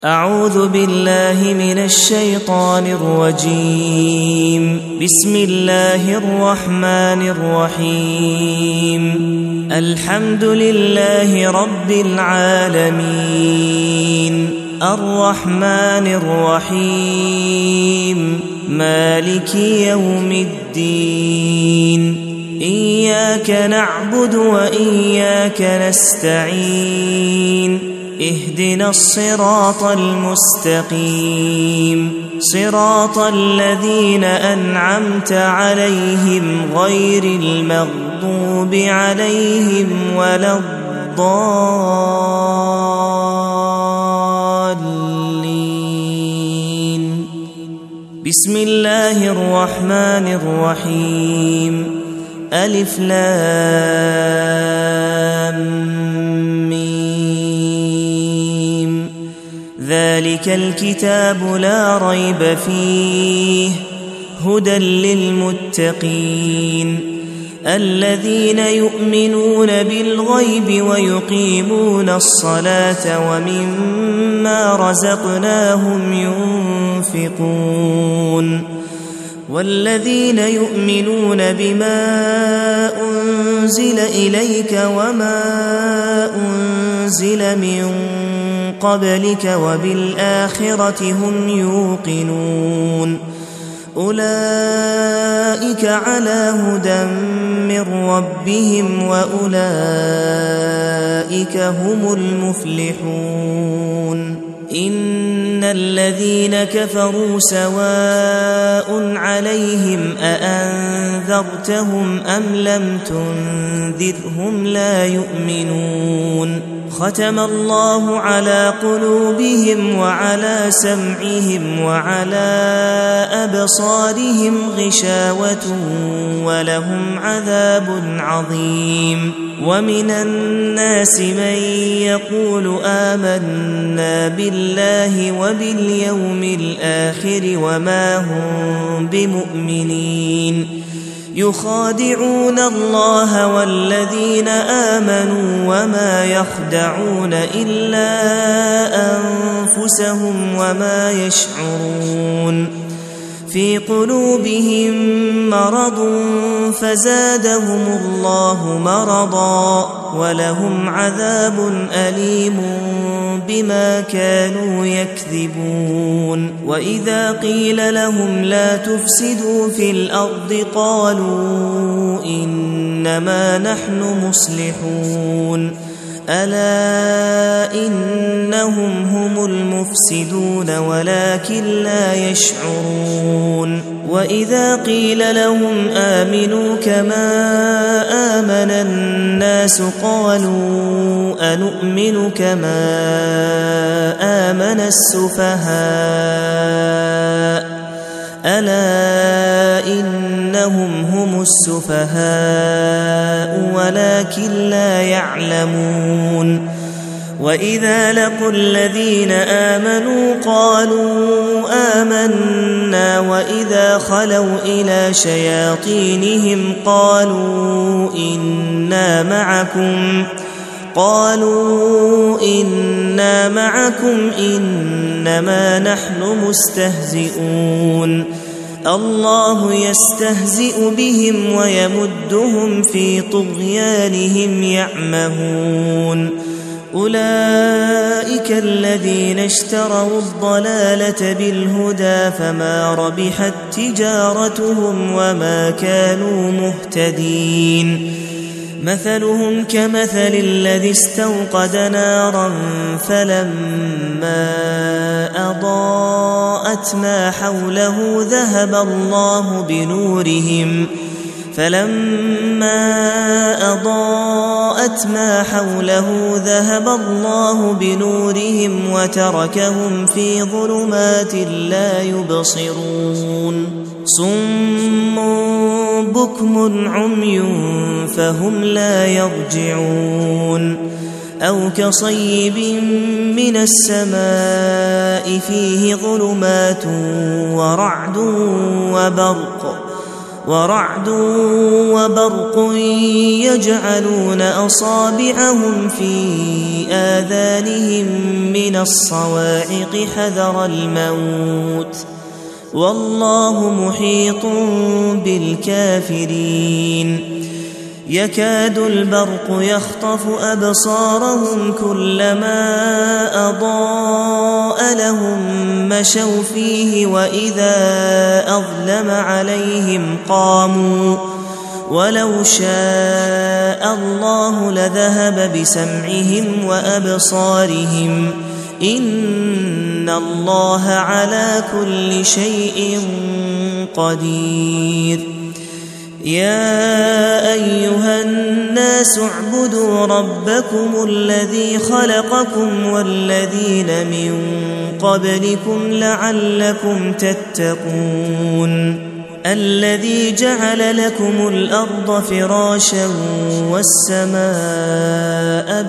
أعوذ بالله من الشيطان الرجيم. بسم الله الرحمن الرحيم. الحمد لله رب العالمين، الرحمن الرحيم، مالك يوم الدين. إياك نعبد وإياك نستعين. اهدنا الصراط المستقيم، صراط الذين أنعمت عليهم غير المغضوب عليهم ولا الضالين. بسم الله الرحمن الرحيم. ألف لام ذلك الكتاب لا ريب فيه هدى للمتقين الذين يؤمنون بالغيب ويقيمون الصلاة ومما رزقناهم ينفقون والذين يؤمنون بما أنزل إليك وما أنزل من قبلك وبالآخرة هم يوقنون أولئك على هدى من ربهم وأولئك هم المفلحون. إن الذين كفروا سواء عليهم أأنذرتهم أم لم تنذرهم لا يؤمنون. ختم الله على قلوبهم وعلى سمعهم وعلى أبصارهم غشاوة ولهم عذاب عظيم. ومن الناس من يقول آمنا بالله وباليوم الآخر وما هم بمؤمنين يخادعون الله والذين آمنوا وما يخدعون إلا أنفسهم وما يشعرون. في قلوبهم مرض فزادهم الله مرضا ولهم عذاب أليم بما كانوا يكذبون. وإذا قيل لهم لا تفسدوا في الأرض قالوا إنما نحن مصلحون ألا إنهم هم المفسدون ولكن لا يشعرون. وإذا قيل لهم آمنوا كما آمن الناس قالوا أنؤمن كما آمن السفهاء ألا إنهم هم السفهاء ولكن لا يعلمون. وإذا لقوا الذين آمنوا قالوا آمنا وإذا خلوا إلى شياطينهم قالوا إنا معكم إنما نحن مستهزئون. الله يستهزئ بهم ويمدهم في طغيانهم يعمهون. أولئك الذين اشتروا الضلالة بالهدى فما ربحت تجارتهم وما كانوا مهتدين. مثلهم كمثل الذي استوقد نارا فلما أضاءت ما حوله ذهب الله بنورهم وتركهم في ظلمات لا يبصرون. صم بكم عمي فهم لا يرجعون. أو كصيب من السماء فيه ظلمات ورعد وبرق ورعد وبرق يجعلون أصابعهم في آذانهم من الصواعق حذر الموت والله محيط بالكافرين يكاد البرق يخطف أبصارهم كلما أضاء لهم مشوا فيه وإذا أظلم عليهم قاموا ولو شاء الله لذهب بسمعهم وأبصارهم إن الله على كل شيء قدير يا أيها الناس اعبدوا ربكم الذي خلقكم والذين من قبلكم لعلكم تتقون الذي جعل لكم الأرض فراشا والسماء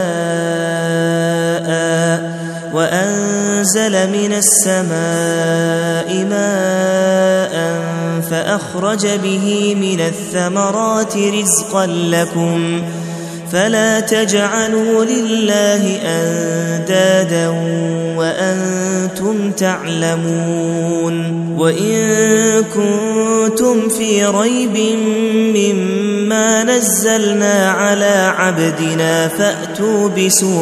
بناء وأنزل من السماء ماء فأخرج به من الثمرات رزقا لكم فلا تجعلوا لله أندادا وأنتم تعلمون وإن كنتم في ريب مما نزلنا على عبدنا فأتوا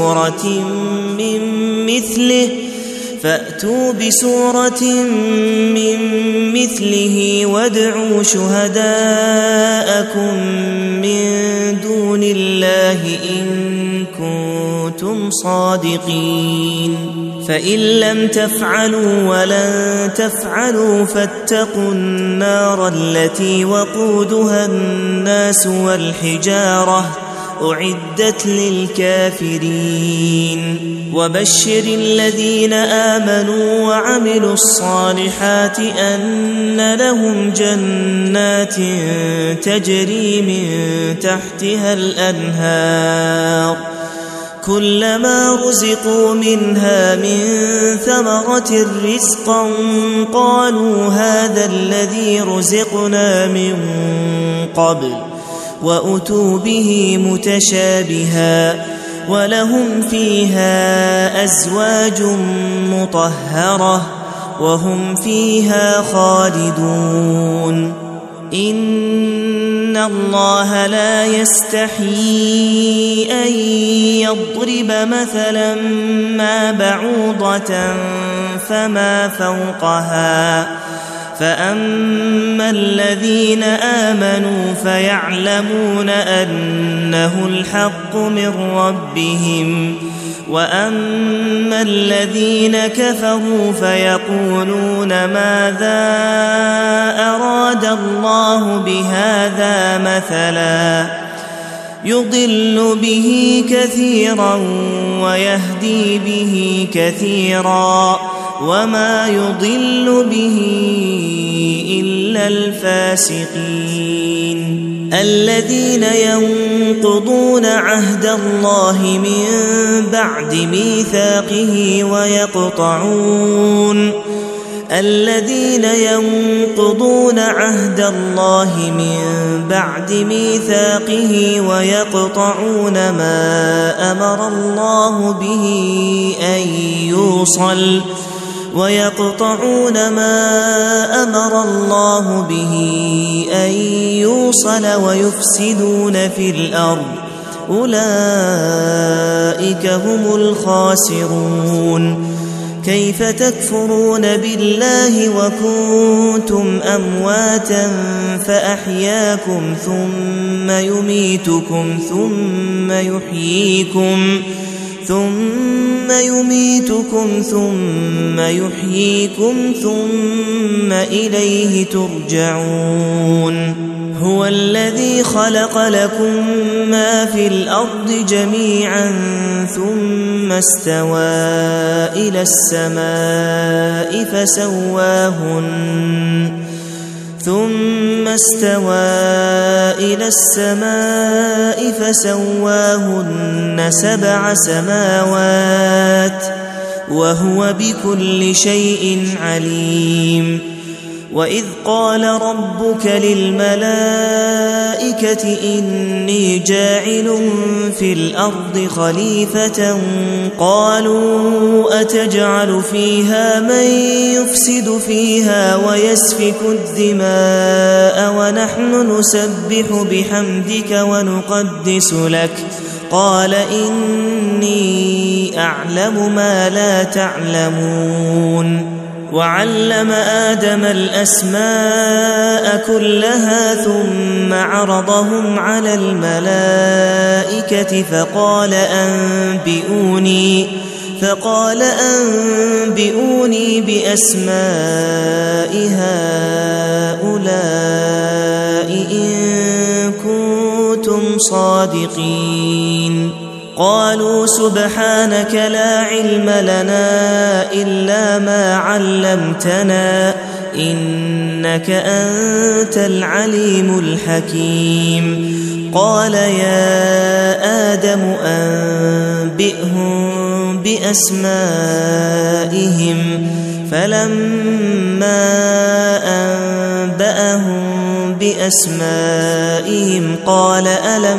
بسورة من مثله وادعوا شهداءكم من دون الله إن كنتم صادقين فإن لم تفعلوا ولن تفعلوا فاتقوا النار التي وقودها الناس والحجارة أعدت للكافرين وبشر الذين آمنوا وعملوا الصالحات أن لهم جنات تجري من تحتها الأنهار كلما رزقوا منها من ثمرة رزقا قالوا هذا الذي رزقنا من قبل وأتوا به متشابها ولهم فيها أزواج مطهرة وهم فيها خالدون إن الله لا يستحيي أن يضرب مثلا ما بعوضة فما فوقها فأما الذين آمنوا فيعلمون أنه الحق من ربهم وأما الذين كفروا فيقولون ماذا أراد الله بهذا مثلا يضل به كثيرا ويهدي به كثيرا وما يضل به إلا الفاسقين الذين ينقضون عهد الله من بعد ميثاقه الذين ينقضون عهد الله من بعد ميثاقه ويقطعون ما أمر الله به أن يوصل ويفسدون في الأرض أولئك هم الخاسرون كيف تكفرون بالله وكنتم أمواتا فأحياكم ثم يميتكم ثم يحييكم ثم إليه ترجعون هو الذي خلق لكم ما في الأرض جميعا ثم استوى إلى السماء فسواهن 7 سماوات وهو بكل شيء عليم وإذ قال ربك للملائكة إني جاعل في الأرض خليفة قالوا أتجعل فيها من يفسد فيها ويسفك الدماء ونحن نسبح بحمدك ونقدس لك قال إني أعلم ما لا تعلمون وعلم آدم الأسماء كلها ثم عرضهم على الملائكة فقال أنبئوني بأسماء هؤلاء إن كنتم صادقين قالوا سبحانك لا علم لنا إلا ما علمتنا إنك أنت العليم الحكيم قال يا آدم أنبئهم بأسمائهم فلما أنبأهم بأسمائهم قال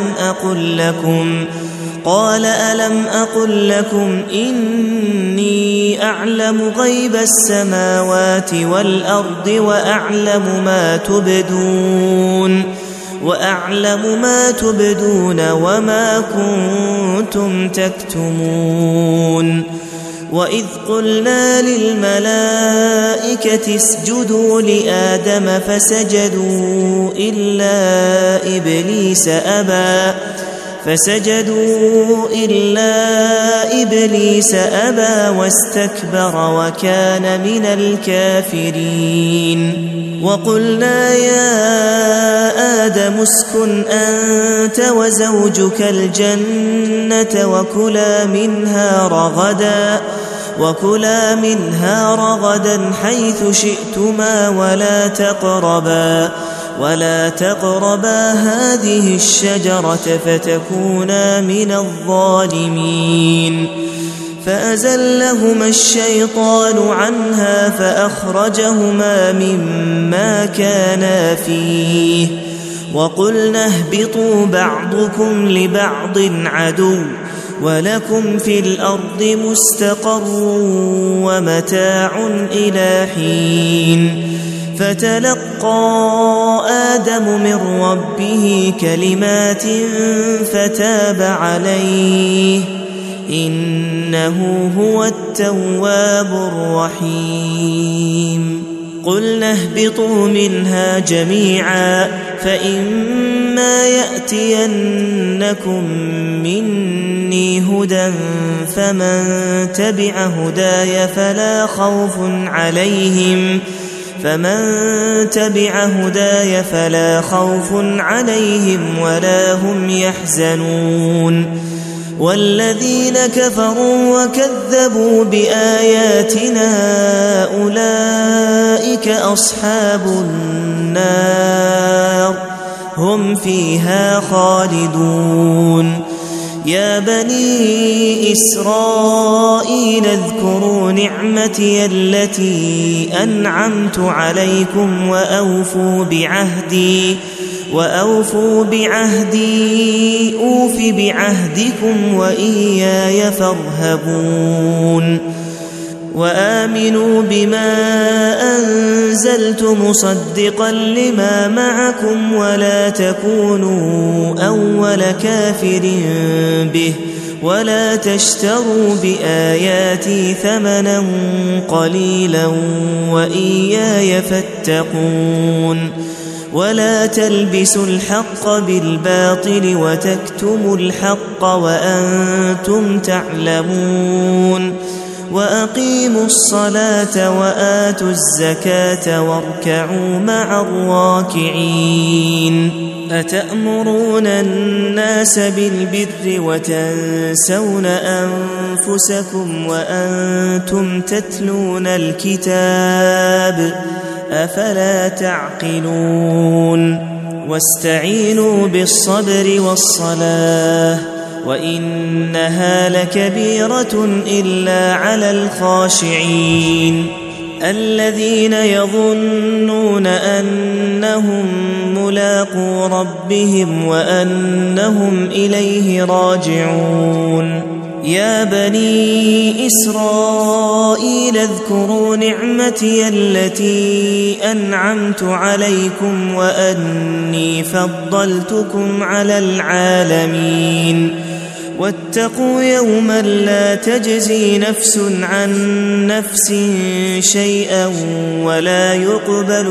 ألم أقل لكم إني أعلم غيب السماوات والأرض وأعلم ما تبدون وما كنتم تكتمون وإذ قلنا للملائكة اسجدوا لآدم فسجدوا إلا إبليس أبى واستكبر وكان من الكافرين وقلنا يا آدم اسكن أنت وزوجك الجنة وكلا منها رغدا حيث شئتما ولا تقربا هذه الشجرة فتكونا من الظالمين فأزلهما الشيطان عنها فأخرجهما مما كانا فيه وقلنا اهبطوا بعضكم لبعض عدو ولكم في الأرض مستقر ومتاع إلى حين فتلقى آدم من ربه كلمات فتاب عليه إنه هو التواب الرحيم قلنا اهبطوا منها جميعا فإما يأتينكم مني هدى فمن تبع هداي فلا خوف عليهم ولا هم يحزنون والذين كفروا وكذبوا بآياتنا أولئك أصحاب النار هم فيها خالدون يا بني إسرائيل اذكروا نعمتي التي أنعمت عليكم وأوفوا بعهدي أوف بعهدكم وإياي فارهبون وآمنوا بما أنزلت مصدقا لما معكم ولا تكونوا أول كافر به ولا تشتروا بآياتي ثمنا قليلا وإياي فاتقون ولا تلبسوا الحق بالباطل وتكتموا الحق وأنتم تعلمون وأقيموا الصلاة وآتوا الزكاة واركعوا مع الراكعين أتأمرون الناس بالبر وتنسون أنفسكم وأنتم تتلون الكتاب أفلا تعقلون واستعينوا بالصبر والصلاة وإنها لكبيرة إلا على الخاشعين الذين يظنون أنهم ملاقو ربهم وأنهم إليه راجعون يا بني إسرائيل اذكروا نعمتي التي أنعمت عليكم وأني فضلتكم على العالمين واتقوا يوما لا تجزي نفس عن نفس شيئا ولا يقبل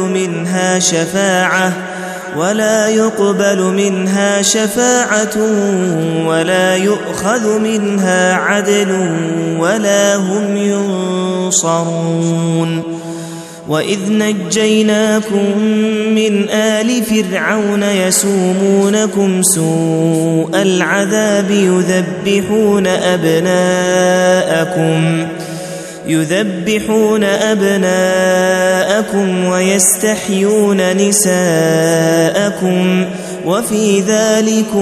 منها شفاعة ولا يؤخذ منها عدل ولا هم ينصرون وإذ نجيناكم من آل فرعون يسومونكم سوء العذاب يذبحون أبناءكم ويستحيون نساءكم وفي ذلكم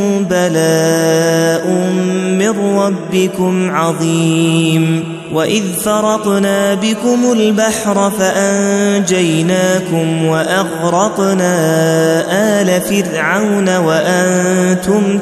بلاء من ربكم عظيم وإذ فرقنا بكم البحر فأنجيناكم وأغرقنا آل فرعون وأنتم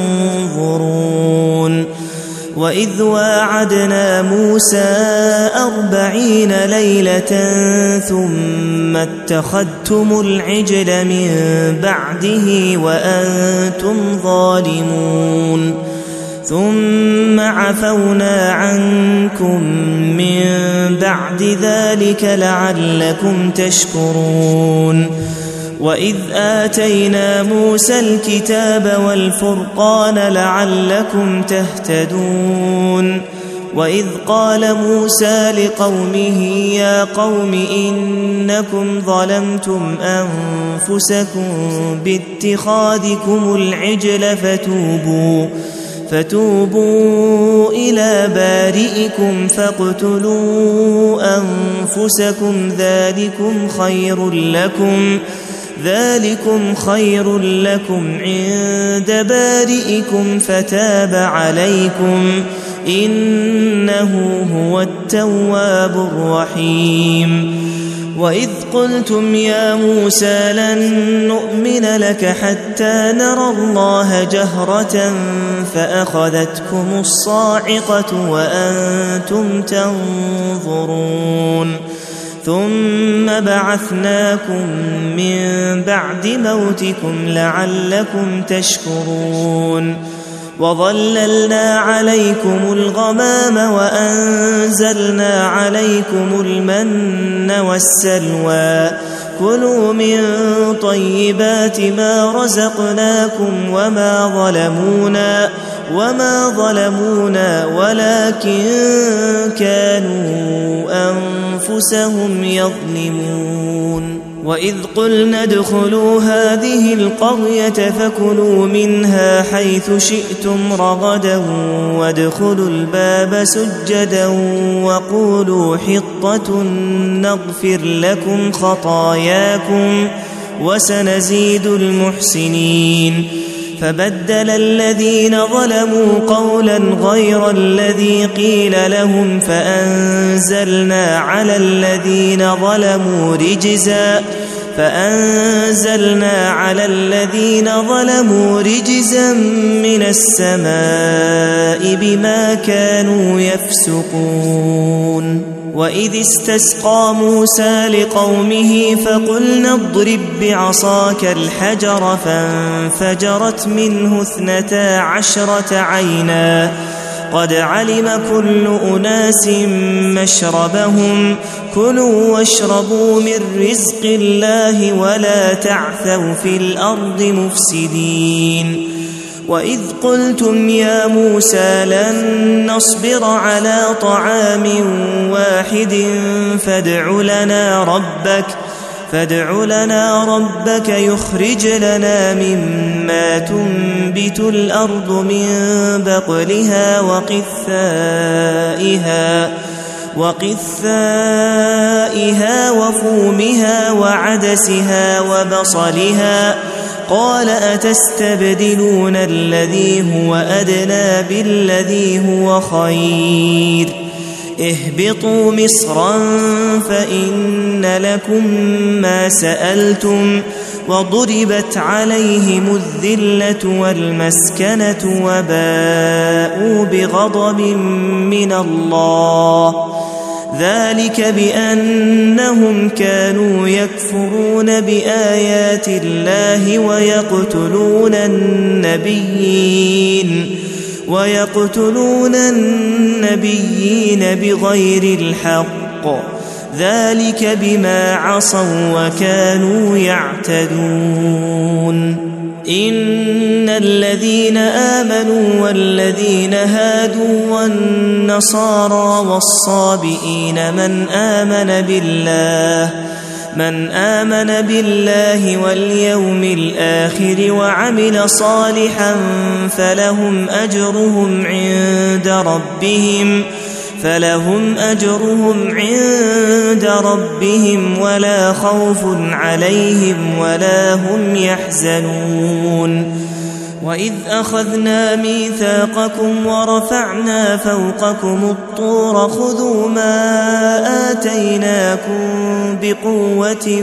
تنظرون وإذ واعدنا موسى 40 ليلة ثم اتخذتم العجل من بعده وأنتم ظالمون ثم عفونا عنكم من بعد ذلك لعلكم تشكرون وإذ آتينا موسى الكتاب والفرقان لعلكم تهتدون وإذ قال موسى لقومه يا قوم إنكم ظلمتم أنفسكم باتخاذكم العجل فتوبوا إلى بارئكم فاقتلوا أنفسكم ذلكم خير لكم عند بارئكم فتاب عليكم إنه هو التواب الرحيم وإذ قلتم يا موسى لن نؤمن لك حتى نرى الله جهرة فأخذتكم الصاعقة وأنتم تنظرون ثم بعثناكم من بعد موتكم لعلكم تشكرون وظللنا عليكم الغمام وأنزلنا عليكم المن والسلوى كلوا من طيبات ما رزقناكم وما ظلمونا ولكن كانوا أنفسهم يظلمون وإذ قلنا ادخلوا هذه القرية فكلوا منها حيث شئتم رغدا وادخلوا الباب سجدا وقولوا حطة نغفر لكم خطاياكم وسنزيد المحسنين فبدل الذين ظلموا قولا غير الذي قيل لهم فأنزلنا على الذين ظلموا رجزا من السماء بما كانوا يفسقون وإذ استسقى موسى لقومه فقلنا اضرب بعصاك الحجر فانفجرت منه 12 عينا قد علم كل أناس مشربهم كلوا واشربوا من رزق الله ولا تعثوا في الأرض مفسدين وإذ قلتم يا موسى لن نصبر على طعام واحد فادع لنا ربك يخرج لنا مما تنبت الأرض من بقلها وقثائها وفومها وعدسها وبصلها قال أتستبدلون الذي هو أدنى بالذي هو خير اهبطوا مصرا فإن لكم ما سألتم وضربت عليهم الذلة والمسكنة وباءوا بغضب من الله ذلك بأنهم كانوا يكفرون بآيات الله ويقتلون النبيين بغير الحق ذلك بما عصوا وكانوا يعتدون إن الذين آمنوا والذين هادوا والنصارى والصابئين من آمن بالله واليوم الآخر وعمل صالحا فلهم أجرهم عند ربهم ولا خوف عليهم ولا هم يحزنون وإذ أخذنا ميثاقكم ورفعنا فوقكم الطور خذوا ما آتيناكم بقوة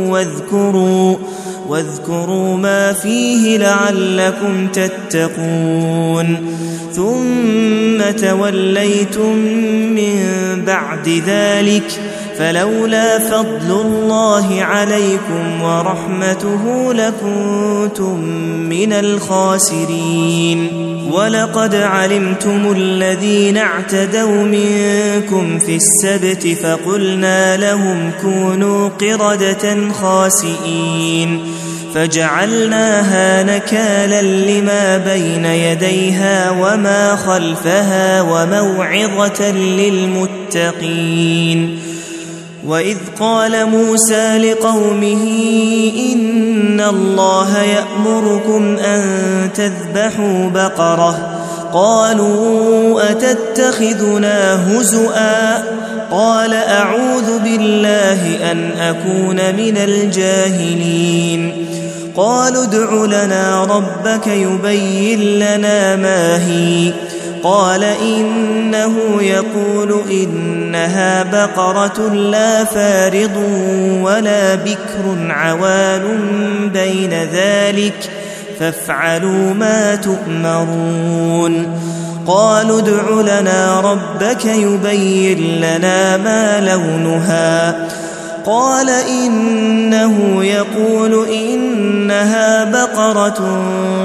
واذكروا ما فيه لعلكم تتقون ثم توليتم من بعد ذلك فلولا فضل الله عليكم ورحمته لكنتم من الخاسرين ولقد علمتم الذين اعتدوا منكم في السبت فقلنا لهم كونوا قردة خاسئين فجعلناها نكالا لما بين يديها وما خلفها وموعظة للمتقين وإذ قال موسى لقومه إن الله يأمركم أن تذبحوا بقرة قالوا أتتخذنا هزؤا قال أعوذ بالله أن أكون من الجاهلين قالوا ادع لنا ربك يبين لنا ما هي قال إنه يقول إنها بقرة لا فارض ولا بكر عوان بين ذلك فافعلوا ما تؤمرون قالوا ادع لنا ربك يبين لنا ما لونها قال إنه يقول إنها بقرة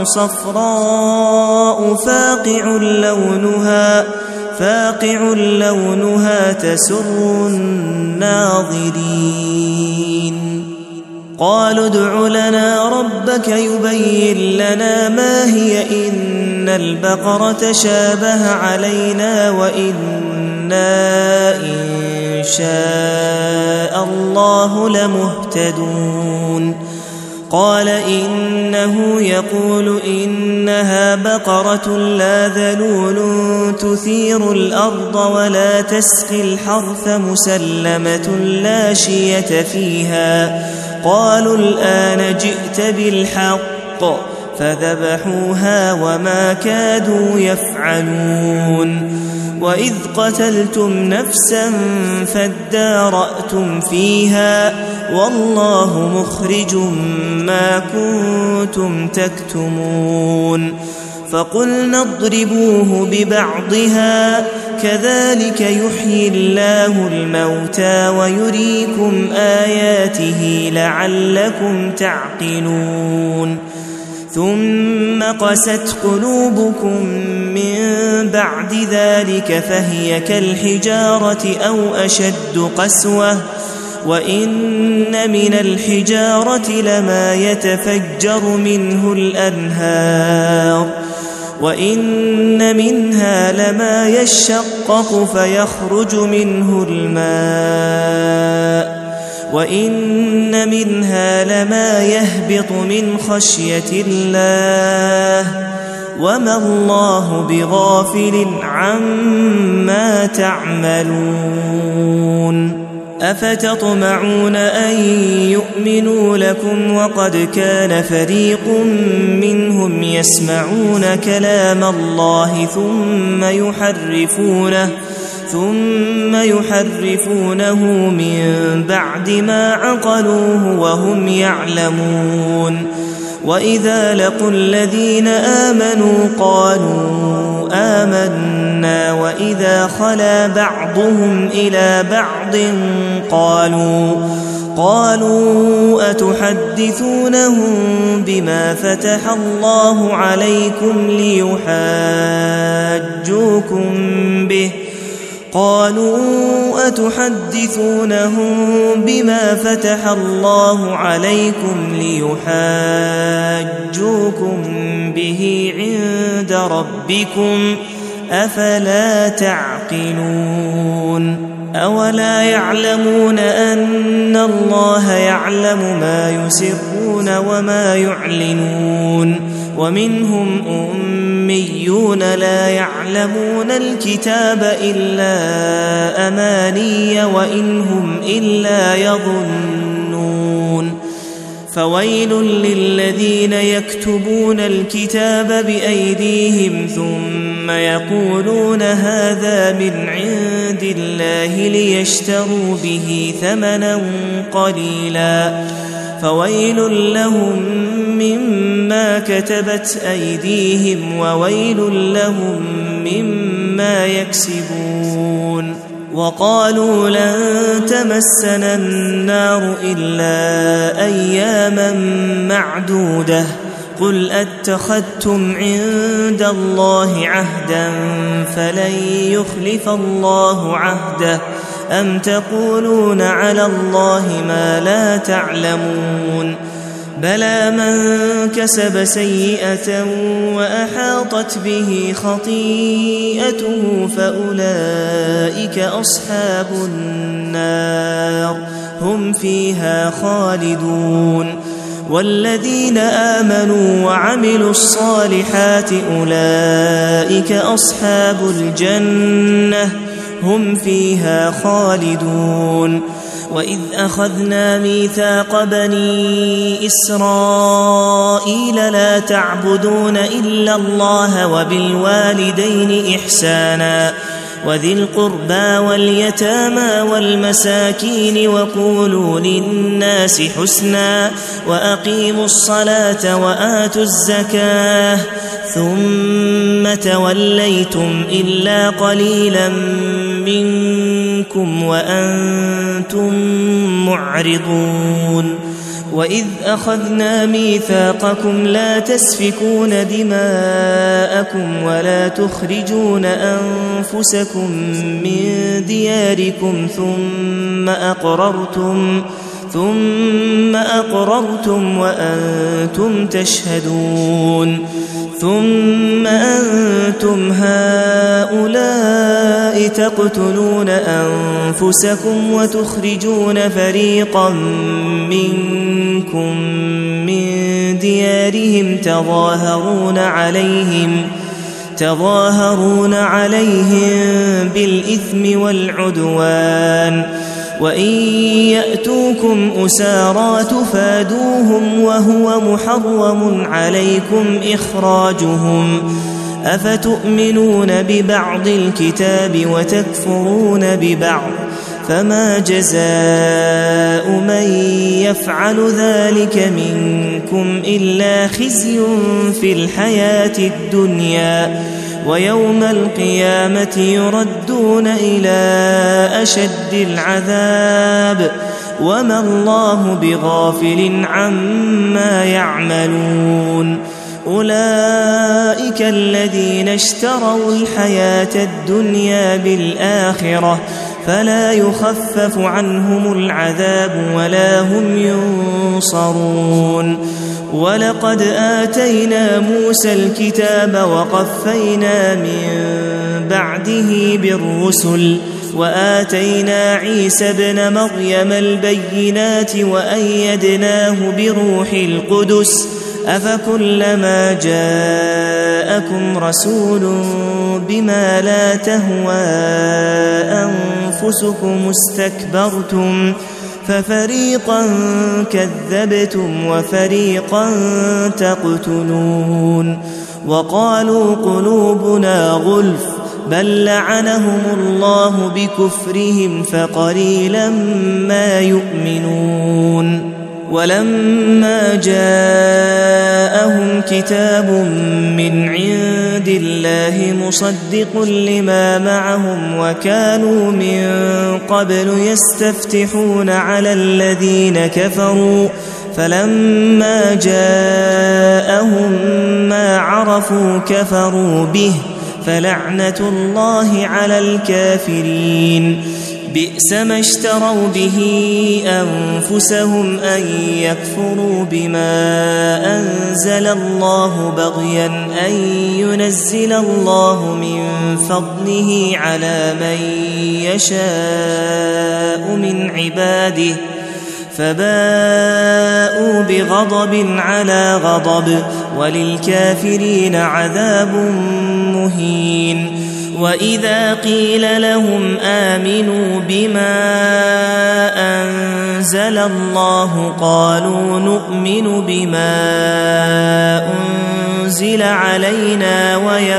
صفراء فاقع لونها تسر الناظرين قالوا ادع لنا ربك يبين لنا ما هي إن البقرة شابه علينا وإنا إن شاء الله لمهتدون قال إنه يقول إنها بقرة لا ذلول تثير الأرض ولا تسقي الحرث مسلمة لا شية فيها قالوا الآن جئت بالحق فذبحوها وما كادوا يفعلون وإذ قتلتم نفسا فادارأتم فيها والله مخرج ما كنتم تكتمون فقلنا اضربوه ببعضها كذلك يحيي الله الموتى ويريكم آياته لعلكم تعقلون ثم قست قلوبكم من بعد ذلك فهي كالحجارة أو أشد قسوة وإن من الحجارة لما يتفجر منه الأنهار وإن منها لما يشقق فيخرج منه الماء وإن منها لما يهبط من خشية الله وما الله بغافل عما تعملون أفتطمعون أن يؤمنوا لكم وقد كان فريق منهم ثم يحرفونه من بعد ما عقلوه وهم يعلمون. وإذا لقوا الذين آمنوا قالوا آمنا وإذا خلا بعضهم إلى بعض قالوا أتحدثونهم بما فتح الله عليكم ليحاجوكم به عند ربكم أفلا تعقلون. أولا يعلمون أن الله يعلم ما يسرون وما يعلنون. ومنهم أميون لا يعلمون الكتاب إلا أماني وإن هم إلا يظنون. فويل للذين يكتبون الكتاب بأيديهم ثم يقولون هذا من عند الله ليشتروا به ثمنا قليلا فويل لهم مما كتبت أيديهم وويل لهم مما يكسبون. وقالوا لن تمسنا النار إلا أياما معدودة قل أتخذتم عند الله عهدا فلن يخلف الله عهده أم تقولون على الله ما لا تعلمون. بلى من كسب سيئة وأحاطت به خطيئته فأولئك أصحاب النار هم فيها خالدون. والذين آمنوا وعملوا الصالحات أولئك أصحاب الجنة هم فيها خالدون. وإذ أخذنا ميثاق بني إسرائيل لا تعبدون إلا الله وبالوالدين إحسانا وذي القربى واليتامى والمساكين وقولوا للناس حسنا وأقيموا الصلاة وآتوا الزكاة ثم توليتم إلا قليلا منكم وأنتم معرضون. وإذ أخذنا ميثاقكم لا تسفكون دماءكم ولا تخرجون أنفسكم من دياركم ثم أقررتم وأنتم تشهدون. ثم أنتم هؤلاء تقتلون أنفسكم وتخرجون فريقا منكم من ديارهم تظاهرون عليهم بالإثم والعدوان وإن يأتوكم أسارى تفادوهم وهو محرم عليكم إخراجهم أفتؤمنون ببعض الكتاب وتكفرون ببعض فما جزاء من يفعل ذلك منكم إلا خزي في الحياة الدنيا ويوم القيامة يردون إلى أشد العذاب وما الله بغافل عما يعملون. أولئك الذين اشتروا الحياة الدنيا بالآخرة فلا يخفف عنهم العذاب ولا هم ينصرون. ولقد آتينا موسى الكتاب وقفينا من بعده بالرسل وآتينا عيسى ابن مريم البينات وأيدناه بروح القدس أفكلما جاءكم رسول بما لا تهوى أنفسكم استكبرتم ففريقا كذبتم وفريقا تقتلون. وقالوا قلوبنا غلف بل لعنهم الله بكفرهم فقليلا ما يؤمنون ولما جاءهم كتاب من عند الله مصدق لما معهم وكانوا من قبل يستفتحون على الذين كفروا فلما جاءهم ما عرفوا كفروا به فلعنة الله على الكافرين بئس ما اشتروا به أنفسهم أن يكفروا بما أنزل الله بغيا أن ينزل الله من فضله على من يشاء من عباده فباءوا بغضب على غضب وللكافرين عذاب مهين وإذا قيل لهم آمنوا بما أنزل الله قالوا نؤمن بما أنزل علينا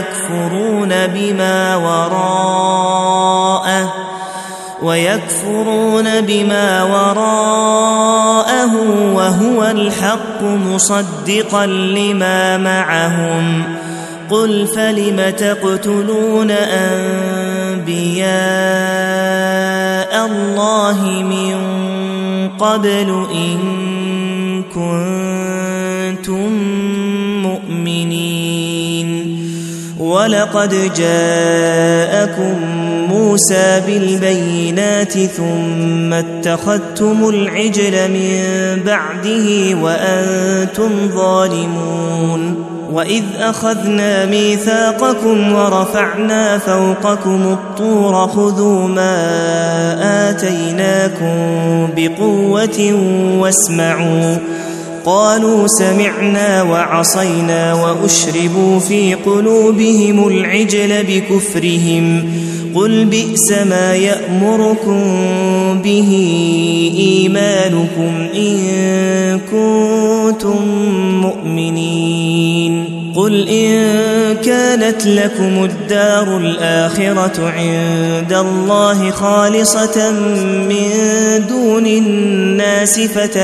ويكفرون بما وراءه وهو الحق مصدقا لما معهم قل فلم تقتلون أنبياء الله من قبل إن كنتم مؤمنين ولقد جاءكم موسى بالبينات ثم اتخذتم العجل من بعده وأنتم ظالمون وإذ أخذنا ميثاقكم ورفعنا فوقكم الطور خذوا ما آتيناكم بقوة واسمعوا قالوا سمعنا وعصينا وأشربوا في قلوبهم العجل بكفرهم قل بئس ما يأمركم به إيمانكم إن كنتم مؤمنين قل إن كانت لكم الدار الآخرة عند الله خالصة من دون الناس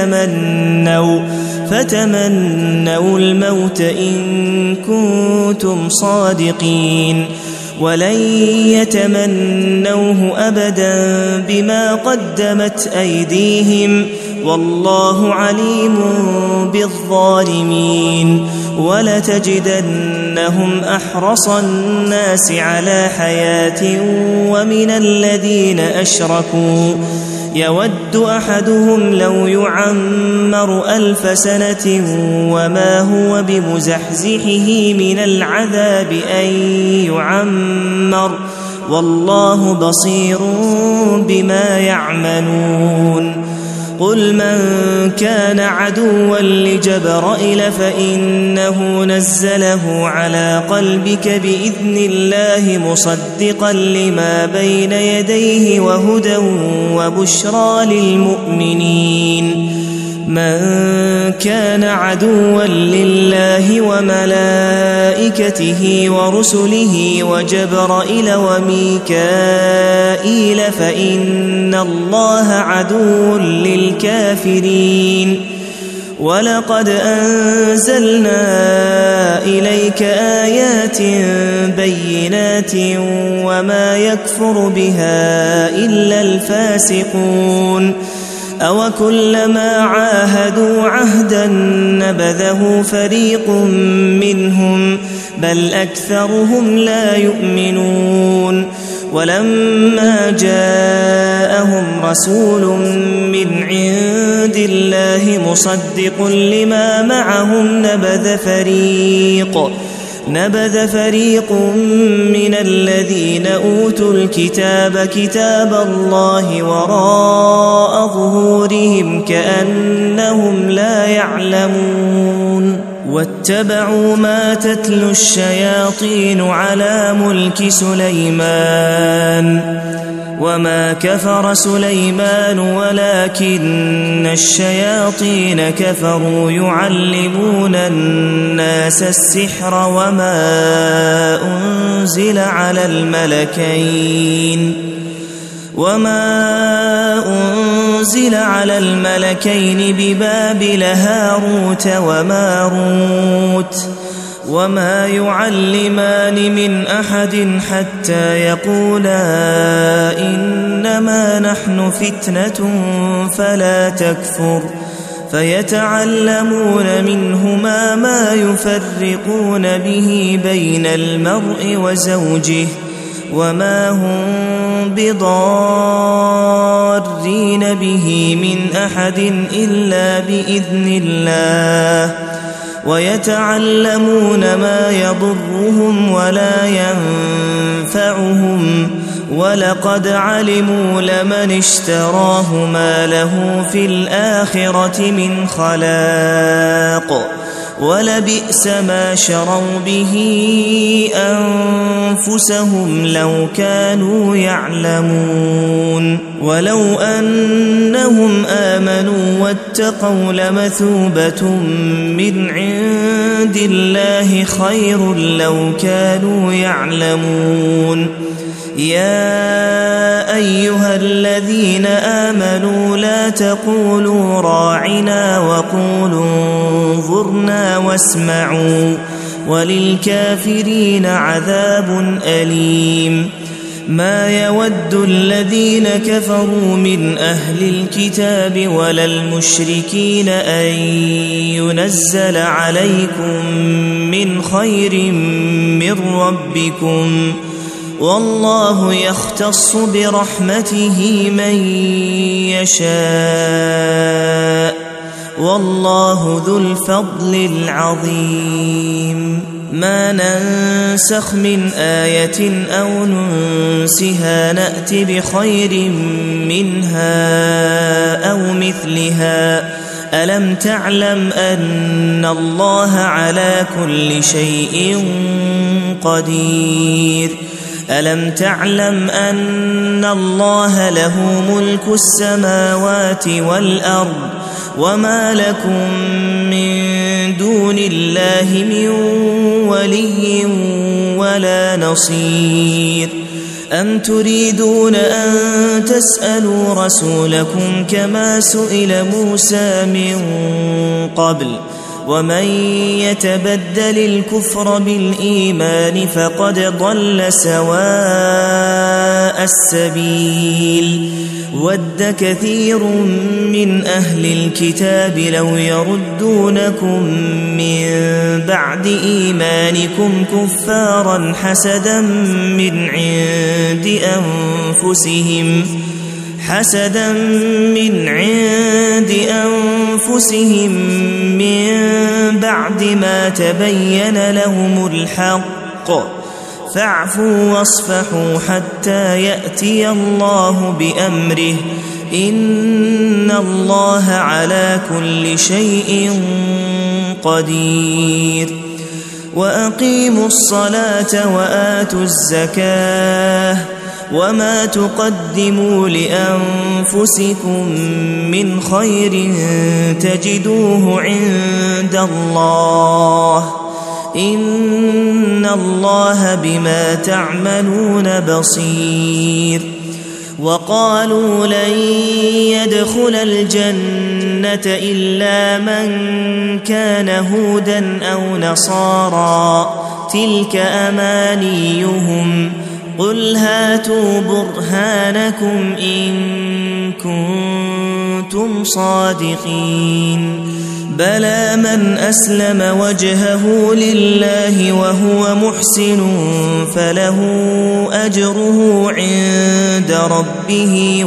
فتمنوا الموت إن كنتم صادقين ولن يتمنوه أبدا بما قدمت أيديهم والله عليم بالظالمين ولتجدنهم أحرص الناس على حياة ومن الذين أشركوا يود أحدهم لو يعمر 1000 سنة وما هو بمزحزحه من العذاب أن يعمر والله بصير بما يعملون قل من كان عدوا لجبرائيل فإنه نزله على قلبك بإذن الله مصدقا لما بين يديه وهدى وبشرى للمؤمنين من كان عدوا لله وملائكته ورسله وجبرائيل وميكائيل فإن الله عدو للكافرين ولقد أنزلنا إليك آيات بينات وما يكفر بها إلا الفاسقون أوكلما عاهدوا عهدا نبذه فريق منهم بل أكثرهم لا يؤمنون ولما جاءهم رسول من عند الله مصدق لما معهم نبذ فريق من الذين أوتوا الكتاب كتاب الله وراء ظهورهم كأنهم لا يعلمون واتبعوا ما تتلو الشياطين على ملك سليمان وما كفر سليمان ولكن الشياطين كفروا يعلمون الناس السحر وما أنزل على الملكين ببابل هاروت وماروت وما يعلمان من أحد حتى يقولا إنما نحن فتنة فلا تكفر فيتعلمون منهما ما يفرقون به بين المرء وزوجه وما هم بضارين به من أحد إلا بإذن الله ويتعلمون ما يضرهم ولا ينفعهم ولقد علموا لمن اشتراه ما له في الآخرة من خلاق ولبئس ما شروا به أنفسهم لو كانوا يعلمون ولو أنهم آمنوا واتقوا لمثوبة من عند الله خير لو كانوا يعلمون يا أيها الذين آمنوا لا تقولوا راعنا وقولوا انظرنا واسمعوا وللكافرين عذاب أليم ما يود الذين كفروا من أهل الكتاب ولا المشركين أن ينزل عليكم من خير من ربكم والله يختص برحمته من يشاء والله ذو الفضل العظيم ما ننسخ من آية أو ننسها نأت بخير منها أو مثلها ألم تعلم أن الله على كل شيء قدير ألم تعلم أن الله له ملك السماوات والأرض وما لكم من دون الله من ولي ولا نصير أم تريدون أن تسألوا رسولكم كما سئل موسى من قبل ومن يتبدل الكفر بالإيمان فقد ضل سواء السبيل ود كثير من أهل الكتاب لو يردونكم من بعد إيمانكم كفارا حسدا من عند أنفسهم من بعد ما تبين لهم الحق فاعفوا واصفحوا حتى يأتي الله بأمره إن الله على كل شيء قدير وأقيموا الصلاة وآتوا الزكاة وما تقدموا لأنفسكم من خير تجدوه عند الله إن الله بما تعملون بصير وقالوا لن يدخل الجنة إلا من كان هودا أو نصارى تلك أمانيهم قل هاتوا برهانكم إن كنتم صادقين بلى من أسلم وجهه لله وهو محسن فله أجره عند ربه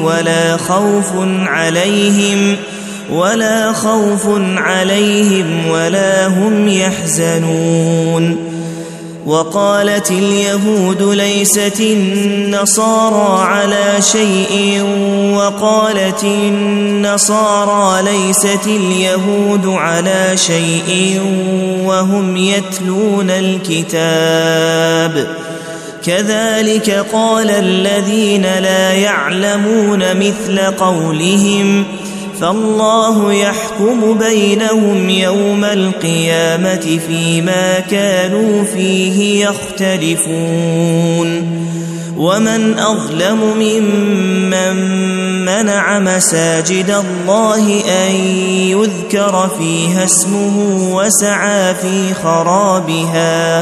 ولا خوف عليهم ولا هم يحزنون وقالت اليهود ليست النصارى على شيء وقالت النصارى ليست اليهود على شيء وهم يتلون الكتاب كذلك قال الذين لا يعلمون مثل قولهم فالله يحكم بينهم يوم القيامة فيما كانوا فيه يختلفون ومن أظلم ممن منع مساجد الله أن يذكر فيها اسمه وسعى في خرابها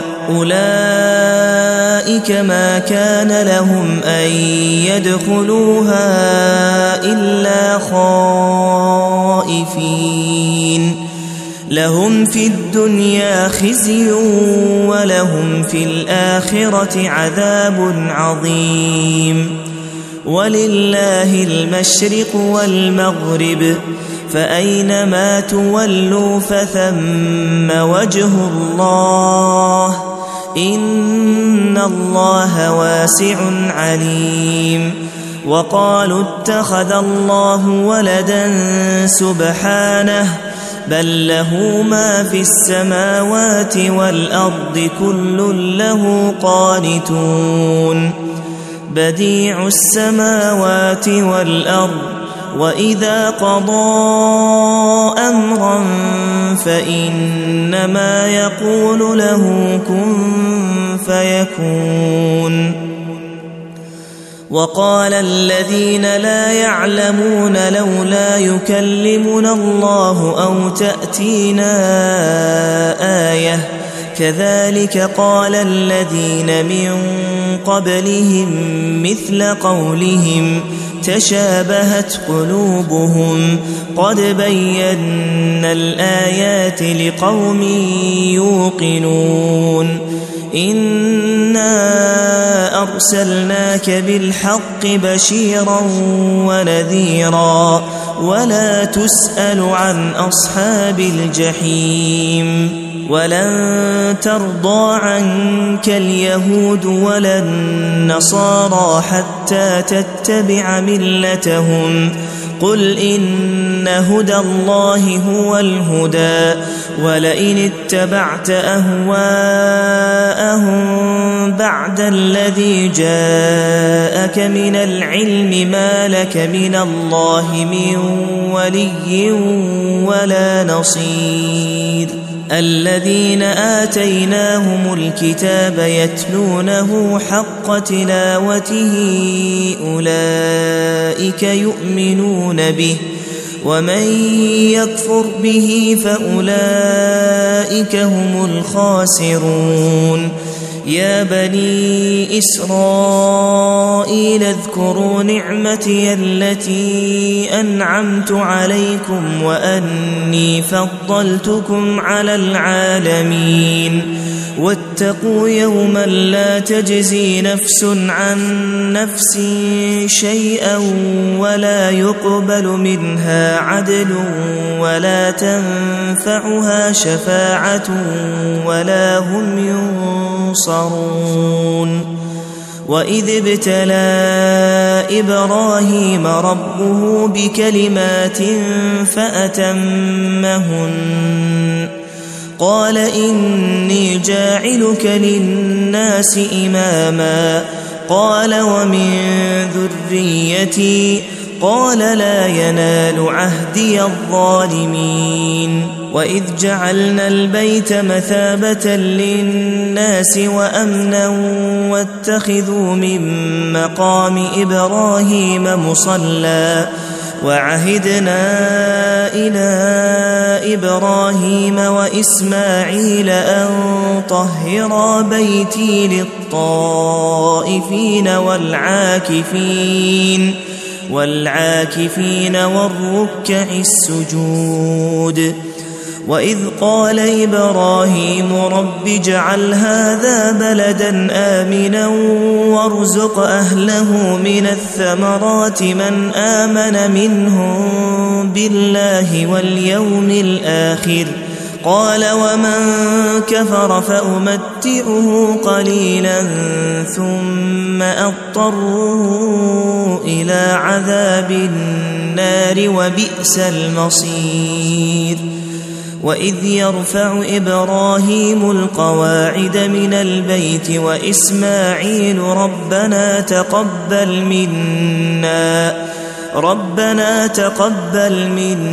أولئك ما كان لهم أن يدخلوها إلا خائفين لهم في الدنيا خزي ولهم في الآخرة عذاب عظيم ولله المشرق والمغرب فأينما تولوا فثم وجه الله إن الله واسع عليم وقالوا اتخذ الله ولدا سبحانه بل له ما في السماوات والأرض كل له قانتون بديع السماوات والأرض وإذا قضى أمرا فإنما يقول له كن فيكون وقال الذين لا يعلمون لولا يكلمنا الله أو تأتينا آية كذلك قال الذين من قبلهم مثل قولهم تشابهت قلوبهم قد بينا الآيات لقوم يوقنون إنا أرسلناك بالحق بشيرا ونذيرا ولا تسأل عن أصحاب الجحيم ولن ترضى عنك اليهود ولا النصارى حتى تتبع ملتهم قل إن هدى الله هو الهدى ولئن اتبعت أهواءهم بعد الذي جاءك من العلم ما لك من الله من ولي ولا نصير الذين آتيناهم الكتاب يتلونه حق تلاوته أولئك يؤمنون به ومن يكفر به فأولئك هم الخاسرون يا بني إسرائيل اذكروا نعمتي التي أنعمت عليكم وأني فضلتكم على العالمين واتقوا يوما لا تجزي نفس عن نفس شيئا ولا يقبل منها عدل ولا تنفعها شفاعة ولا هم ينصرون وإذ ابتلى إبراهيم ربه بكلمات فأتمهن قال إني جاعلك للناس إماما قال ومن ذريتي قال لا ينال عهدي الظالمين وإذ جعلنا البيت مثابة للناس وأمنا واتخذوا من مقام إبراهيم مصلى وعهدنا إلى إبراهيم وإسماعيل أن طهرا بيتي للطائفين والعاكفين والركع السجود وإذ قال إبراهيم رب اجعل هذا بلدا آمنا وارزق أهله من الثمرات من آمن منهم بالله واليوم الآخر قال ومن كفر فأمتعه قليلا ثم أضطره إلى عذاب النار وبئس المصير وإذ يرفع إبراهيم القواعد من البيت وإسماعيل ربنا تقبل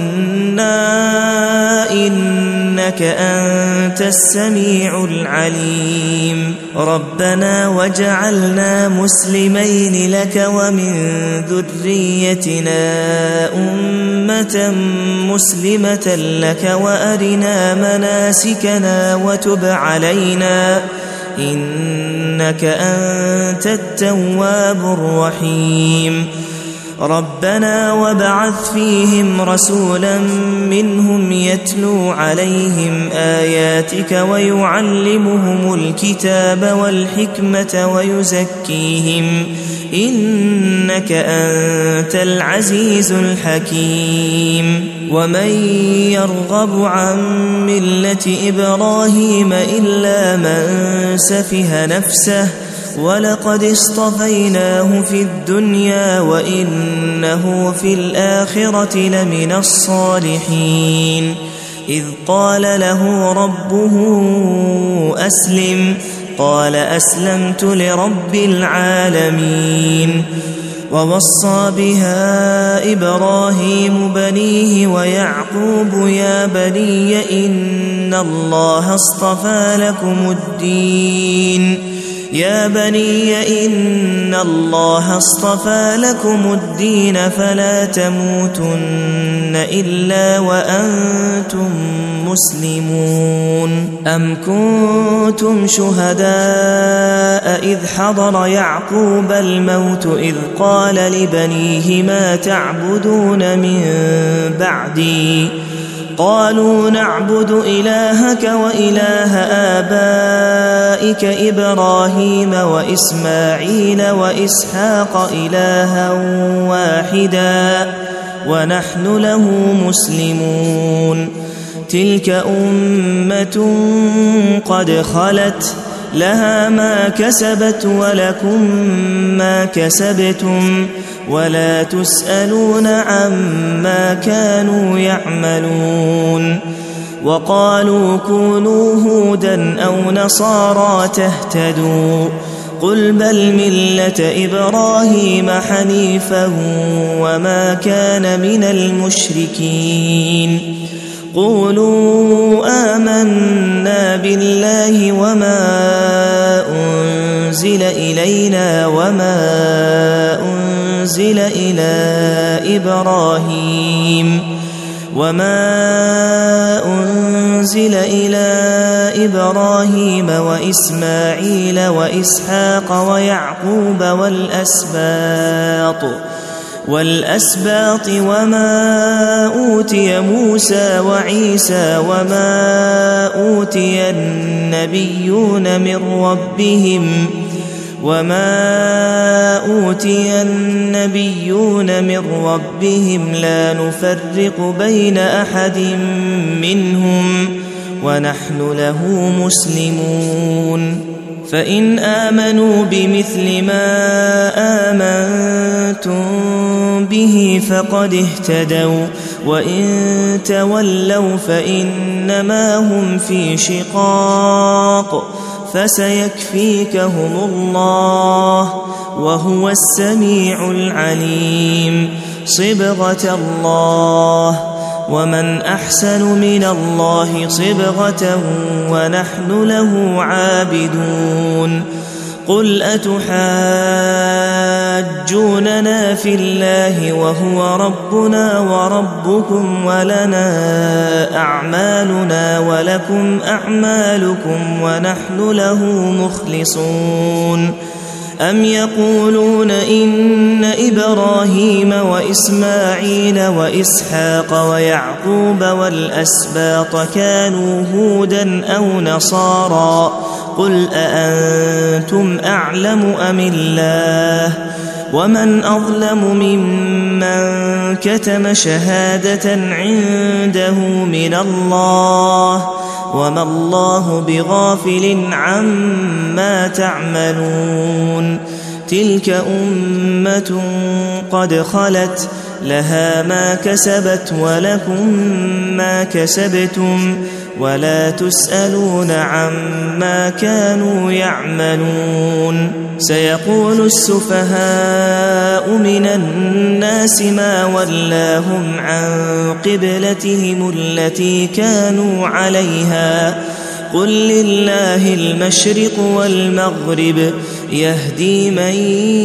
منا إنك أنت السميع العليم ربنا واجعلنا مسلمين لك ومن ذريتنا أمة مسلمة لك وأرنا مناسكنا وتب علينا إنك أنت التواب الرحيم ربنا وابعث فيهم رسولا منهم يتلو عليهم آياتك ويعلمهم الكتاب والحكمة ويزكيهم إنك أنت العزيز الحكيم ومن يرغب عن ملة إبراهيم إلا من سفه نفسه ولقد اصطفيناه في الدنيا وإنه في الآخرة لمن الصالحين إذ قال له ربه أسلم قال أسلمت لرب العالمين ووصى بها إبراهيم بنيه ويعقوب يا بني إن الله اصطفى لكم الدين فلا تموتن إلا وأنتم مسلمون أم كنتم شهداء إذ حضر يعقوب الموت إذ قال لبنيه ما تعبدون من بعدي قالوا نعبد إلهك وإله آبائك إبراهيم وإسماعيل وإسحاق إلها واحدا ونحن له مسلمون تلك أمة قد خلت لها ما كسبت ولكم ما كسبتم ولا تسألون عما كانوا يعملون وقالوا كونوا هودا أو نصارى تهتدوا قل بل ملة إبراهيم حنيفا وما كان من المشركين قولوا آمنا بالله وما أنزل إلينا وما أنزل إلى إبراهيم وإسماعيل وإسحاق ويعقوب والأسباط وما أوتي موسى وعيسى وما أوتي النبيون من ربهم لا نفرق بين أحد منهم ونحن له مسلمون فإن آمنوا بمثل ما آمنتم به فقد اهتدوا وإن تولوا فإنما هم في شقاق فسيكفيكهم الله وهو السميع العليم صبغة الله ومن أحسن من الله صبغة ونحن له عابدون قل أتحاجوننا في الله وهو ربنا وربكم ولنا أعمالنا ولكم أعمالكم ونحن له مخلصون أم يقولون إن إبراهيم وإسماعيل وإسحاق ويعقوب والأسباط كانوا هودا أو نصارى قل أأنتم أعلم أم الله ومن أظلم ممن كتم شهادة عنده من الله وما الله بغافل عما تعملون تلك أمة قد خلت لها ما كسبت ولكم ما كسبتم ولا تسألون عما كانوا يعملون. سيقول السفهاء من الناس ما ولاهم عن قبلتهم التي كانوا عليها قل لله المشرق والمغرب يهدي من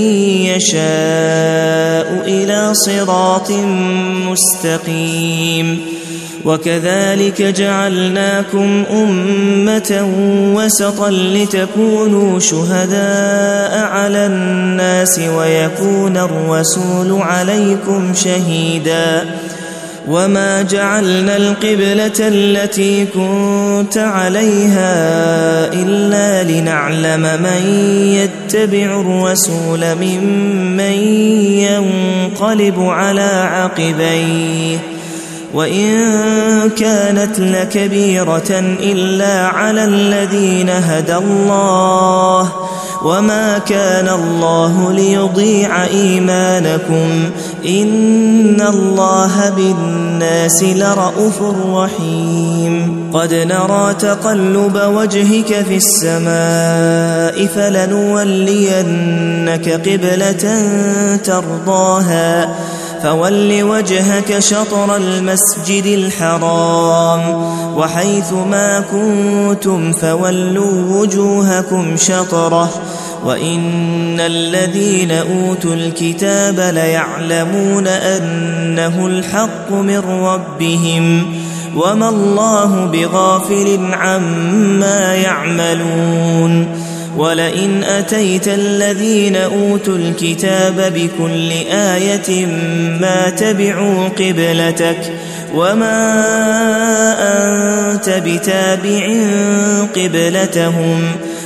يشاء إلى صراط مستقيم. وكذلك جعلناكم أمة وسطا لتكونوا شهداء على الناس ويكون الرسول عليكم شهيدا. وما جعلنا القبلة التي كنت عليها إلا لنعلم من يتبع الرسول ممن ينقلب على عقبيه وإن كانت لكبيرة إلا على الذين هدى الله وما كان الله ليضيع إيمانكم إن الله بالناس لرءوف رحيم. قد نرى تقلب وجهك في السماء فلنولينك قبلة ترضاها فول وجهك شطر المسجد الحرام وحيث ما كنتم فولوا وجوهكم شطره وإن الذين أوتوا الكتاب ليعلمون أنه الحق من ربهم وما الله بغافل عما يعملون. ولئن أتيت الذين أوتوا الكتاب بكل آية ما تبعوا قبلتك وما أنت بتابع قبلتهم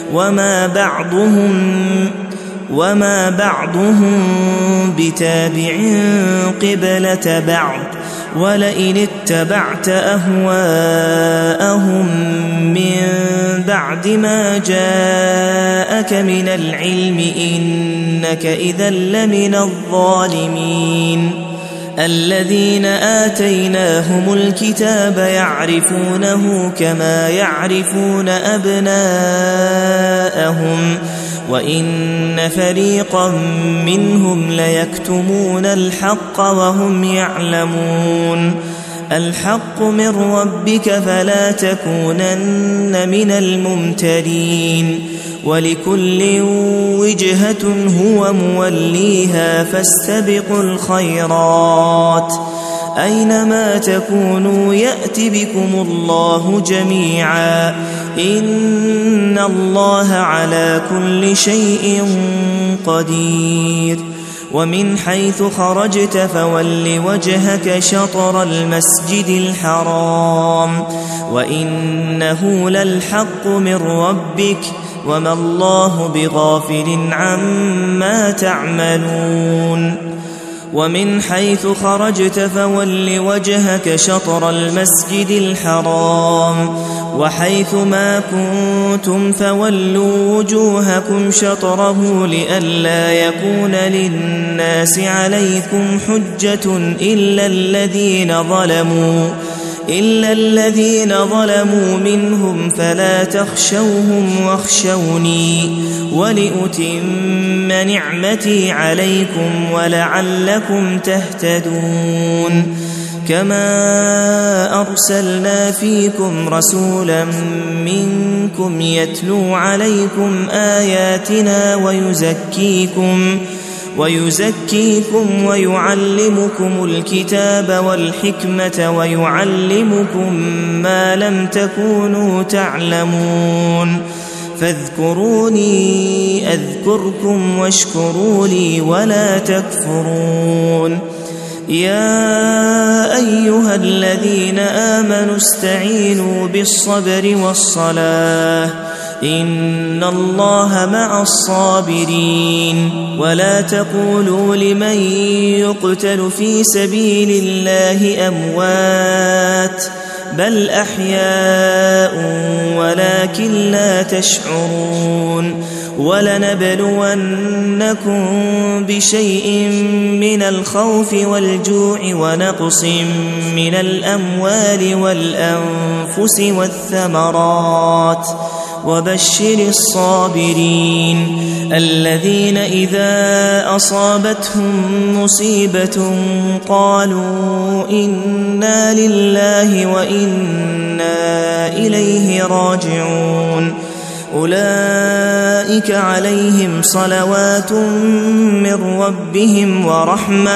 وما بعضهم بتابع قبلة بعض ولئن اتبعت أهواءهم من بعد ما جاءك من العلم إنك إذا لمن الظالمين. الذين آتيناهم الكتاب يعرفونه كما يعرفون أبناءهم وإن فريقا منهم ليكتمون الحق وهم يعلمون. الحق من ربك فلا تكونن من الممترين ولكل وجهة هو موليها فاستبقوا الخيرات أينما تكونوا يأت بكم الله جميعا إن الله على كل شيء قدير. ومن حيث خرجت فول وجهك شطر المسجد الحرام وإنه للحق من ربك وما الله بغافل عما تعملون. ومن حيث خرجت فول وجهك شطر المسجد الحرام وحيث ما كنتم فولوا وجوهكم شطره لئلا يكون للناس عليكم حجة إلا الذين ظلموا منهم فلا تخشوهم واخشوني ولأتم نعمتي عليكم ولعلكم تهتدون. كما أرسلنا فيكم رسولا منكم يتلو عليكم آياتنا ويزكيكم ويعلمكم الكتاب والحكمة ويعلمكم ما لم تكونوا تعلمون فاذكروني أذكركم واشكروا لي ولا تكفرون. يا أيها الذين آمنوا استعينوا بالصبر والصلاة إن الله مع الصابرين. ولا تقولوا لمن يقتل في سبيل الله أموات بل أحياء ولكن لا تشعرون ولنبلونكم بشيء من الخوف والجوع ونقص من الأموال والأنفس والثمرات وبشر الصابرين الذين إذا أصابتهم مصيبة قالوا إنا لله وإنا إليه راجعون أولئك عليهم صلوات من ربهم ورحمة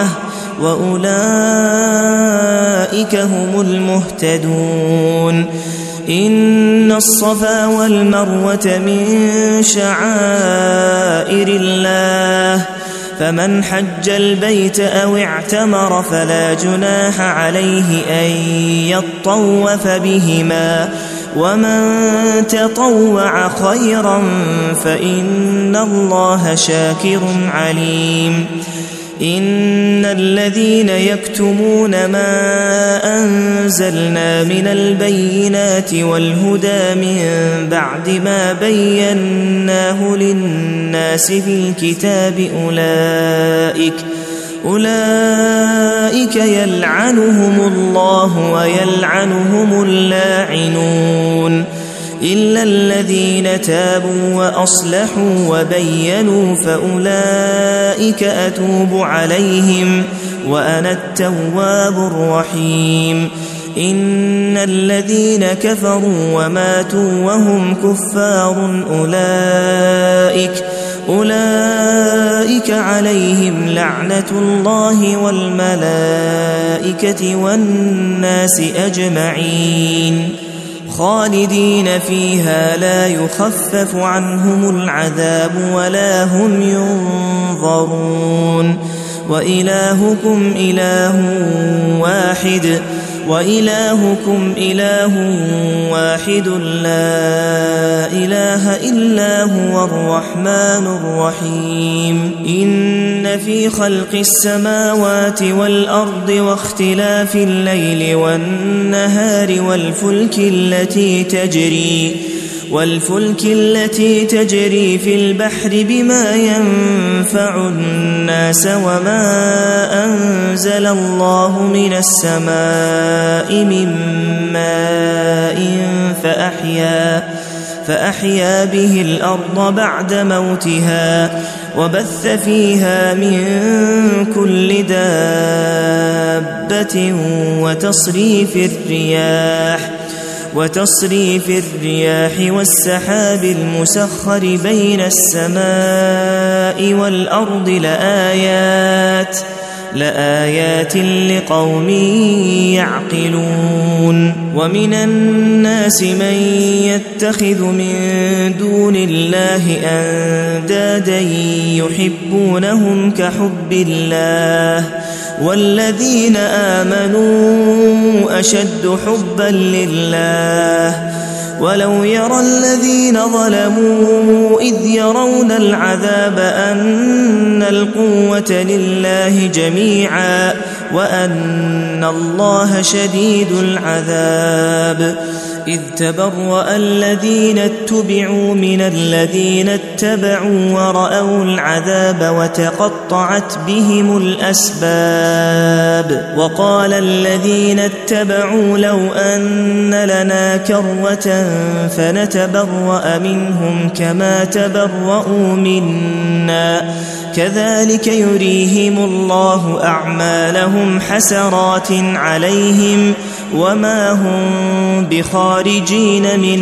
وأولئك هم المهتدون إن الصفا والمروة من شعائر الله فمن حج البيت أو اعتمر فلا جناح عليه أن يطوف بهما ومن تطوع خيرا فإن الله شاكر عليم إن الذين يكتمون ما أنزلنا من البينات والهدى من بعد ما بيناه للناس في الكتاب أولئك يلعنهم الله ويلعنهم اللاعنون إلا الذين تابوا وأصلحوا وبينوا فأولئك أتوب عليهم وأنا التواب الرحيم إن الذين كفروا وماتوا وهم كفار أولئك عليهم لعنة الله والملائكة والناس أجمعين خالدين فيها لا يخفف عنهم العذاب ولا هم ينظرون وإلهكم إله واحد لا إله إلا هو الرحمن الرحيم إن في خلق السماوات والأرض واختلاف الليل والنهار والفلك التي تجري في البحر بما ينفع الناس وما أنزل الله من السماء من ماء فأحيا به الأرض بعد موتها وبث فيها من كل دابة وتصريف الرياح والسحاب المسخر بين السماء والأرض لآيات لقوم يعقلون ومن الناس من يتخذ من دون الله أندادا يحبونهم كحب الله والذين آمنوا أشد حبا لله ولو يرى الذين ظلموا إذ يرون العذاب أن القوة لله جميعا وأن الله شديد العذاب إذ تبرأ الذين اتبعوا من الذين اتبعوا ورأوا العذاب وتقطعت بهم الأسباب وقال الذين اتبعوا لو أن لنا كروة فنتبرأ منهم كما تبرأوا منا كذلك يريهم الله أعمالهم حسرات عليهم وما هم بخارجين من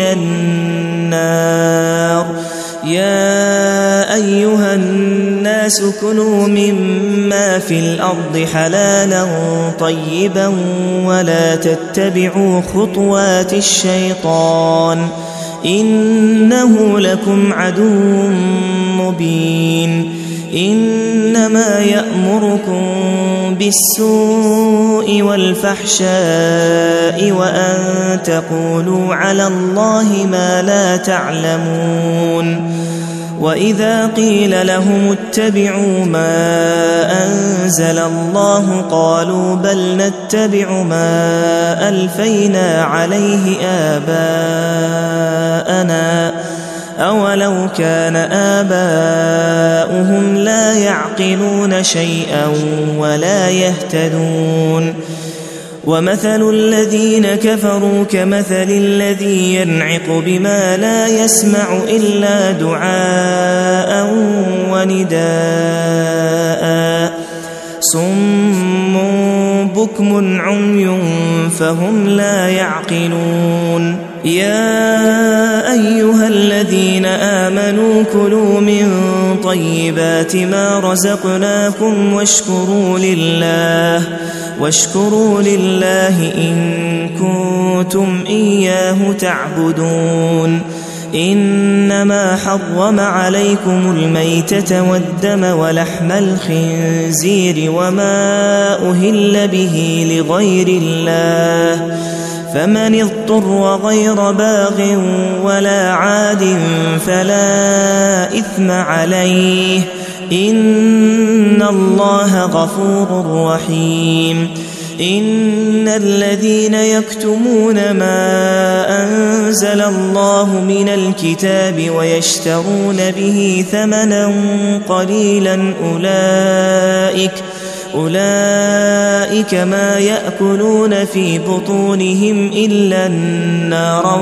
النار يا أيها الناس كلوا مما في الأرض حلالا طيبا ولا تتبعوا خطوات الشيطان إنه لكم عدو مبين إنما يأمركم بالسوء والفحشاء وأن تقولوا على الله ما لا تعلمون وإذا قيل لهم اتبعوا ما أنزل الله قالوا بل نتبع ما ألفينا عليه آباءنا أولو كان آباؤهم لا يعقلون شيئا ولا يهتدون ومثل الذين كفروا كمثل الذي ينعق بما لا يسمع إلا دعاء ونداء صم بكم عمي فهم لا يعقلون يا أيها الذين آمنوا كلوا من طيبات ما رزقناكم واشكروا لله إن كنتم إياه تعبدون إنما حرم عليكم الميتة والدم ولحم الخنزير وما أهل به لغير الله فمن اضطر غير باغ ولا عاد فلا إثم عليه إن الله غفور رحيم إن الذين يكتمون ما أنزل الله من الكتاب ويشترون به ثمنا قليلا أولئك ما يأكلون في بطونهم إلا النار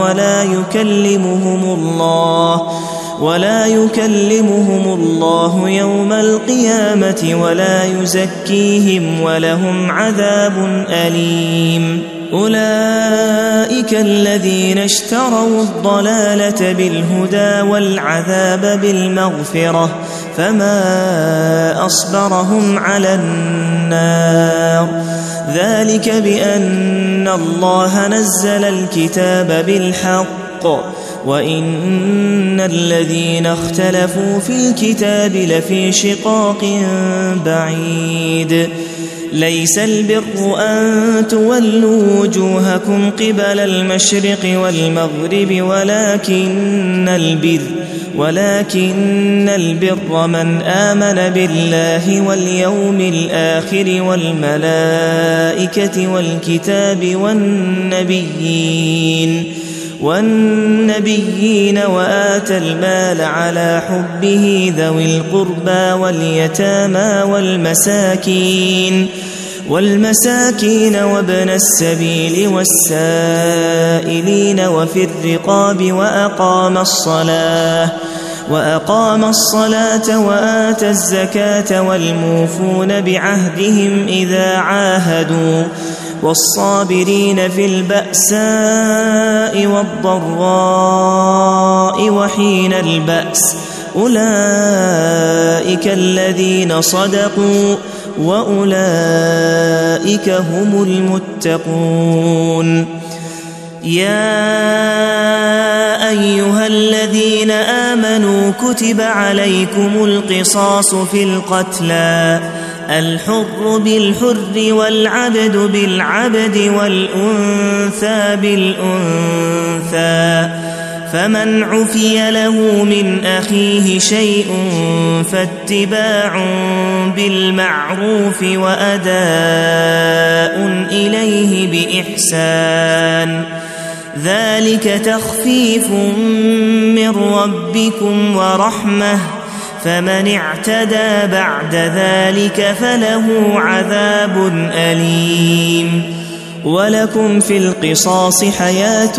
ولا يكلمهم الله يوم القيامة ولا يزكيهم ولهم عذاب أليم أولئك الذين اشتروا الضلالة بالهدى والعذاب بالمغفرة فما أصبرهم على النار ذلك بأن الله نزل الكتاب بالحق وإن الذين اختلفوا في الكتاب لفي شقاق بعيد ليس البر أن تولوا وجوهكم قبل المشرق والمغرب ولكن البر من آمن بالله واليوم الآخر والملائكة والكتاب والنبيين وآتى المال على حبه ذوي القربى واليتامى والمساكين وابن السبيل والسائلين وفي الرقاب وأقام الصلاة وآتى الزكاة والموفون بعهدهم إذا عاهدوا والصابرين في البأساء والضراء وحين البأس أولئك الذين صدقوا وأولئك هم المتقون يا أيها الذين آمنوا كتب عليكم القصاص في القتلى الحر بالحر والعبد بالعبد والأنثى بالأنثى فمن عفي له من أخيه شيء فاتباع بالمعروف وأداء إليه بإحسان ذلك تخفيف من ربكم ورحمة فمن اعتدى بعد ذلك فله عذاب أليم ولكم في القصاص حياة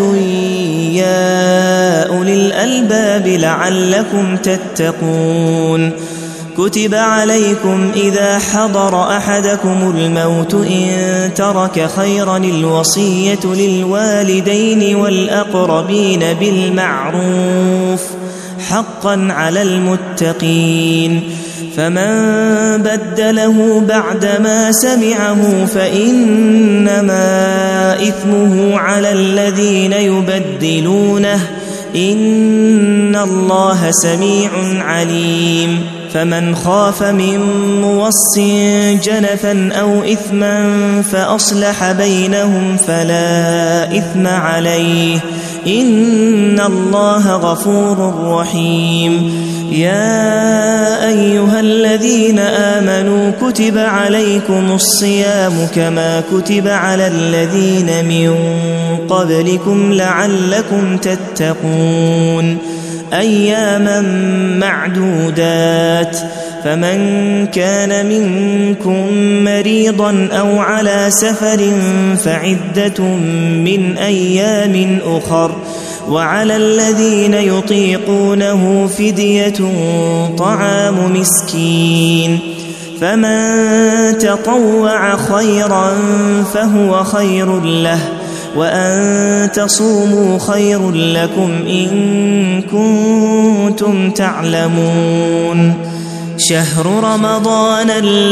يا أولي الألباب لعلكم تتقون كتب عليكم إذا حضر أحدكم الموت إن ترك خيرا الوصية للوالدين والأقربين بالمعروف حقا على المتقين فمن بدله بعدما سمعه فإنما إثمه على الذين يبدلونه إن الله سميع عليم فمن خاف من موص جنفا أو إثما فأصلح بينهم فلا إثم عليه إن الله غفور رحيم. يا أيها الذين آمنوا كتب عليكم الصيام كما كتب على الذين من قبلكم لعلكم تتقون أياما معدودات فمن كان منكم مريضا أو على سفر فعدة من أيام أخر وعلى الذين يطيقونه فدية طعام مسكين فمن تطوع خيرا فهو خير له وأن تصوموا خير لكم إن كنتم تعلمون. شهر رمضان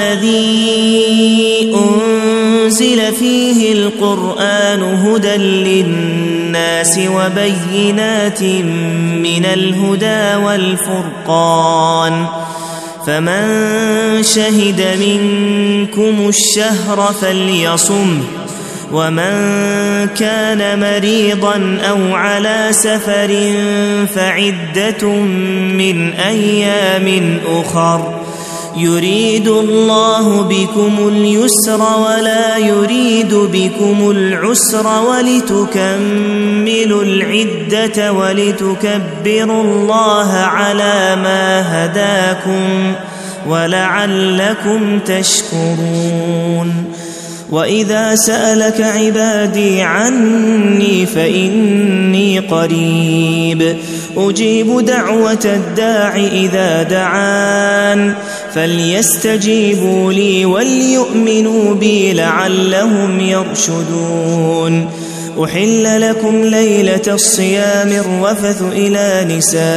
الذي أنزل فيه القرآن هدى للناس وبينات من الهدى والفرقان فمن شهد منكم الشهر فليصمه ومن كان مريضا أو على سفر فعدة من أيام أخر يريد الله بكم اليسر ولا يريد بكم العسر ولتكملوا العدة ولتكبروا الله على ما هداكم ولعلكم تشكرون. وإذا سألك عبادي عني فإني قريب أجيب دعوة الداع إذا دعان فليستجيبوا لي وليؤمنوا بي لعلهم يرشدون. أحل لكم ليلة الصيام الرفث إلى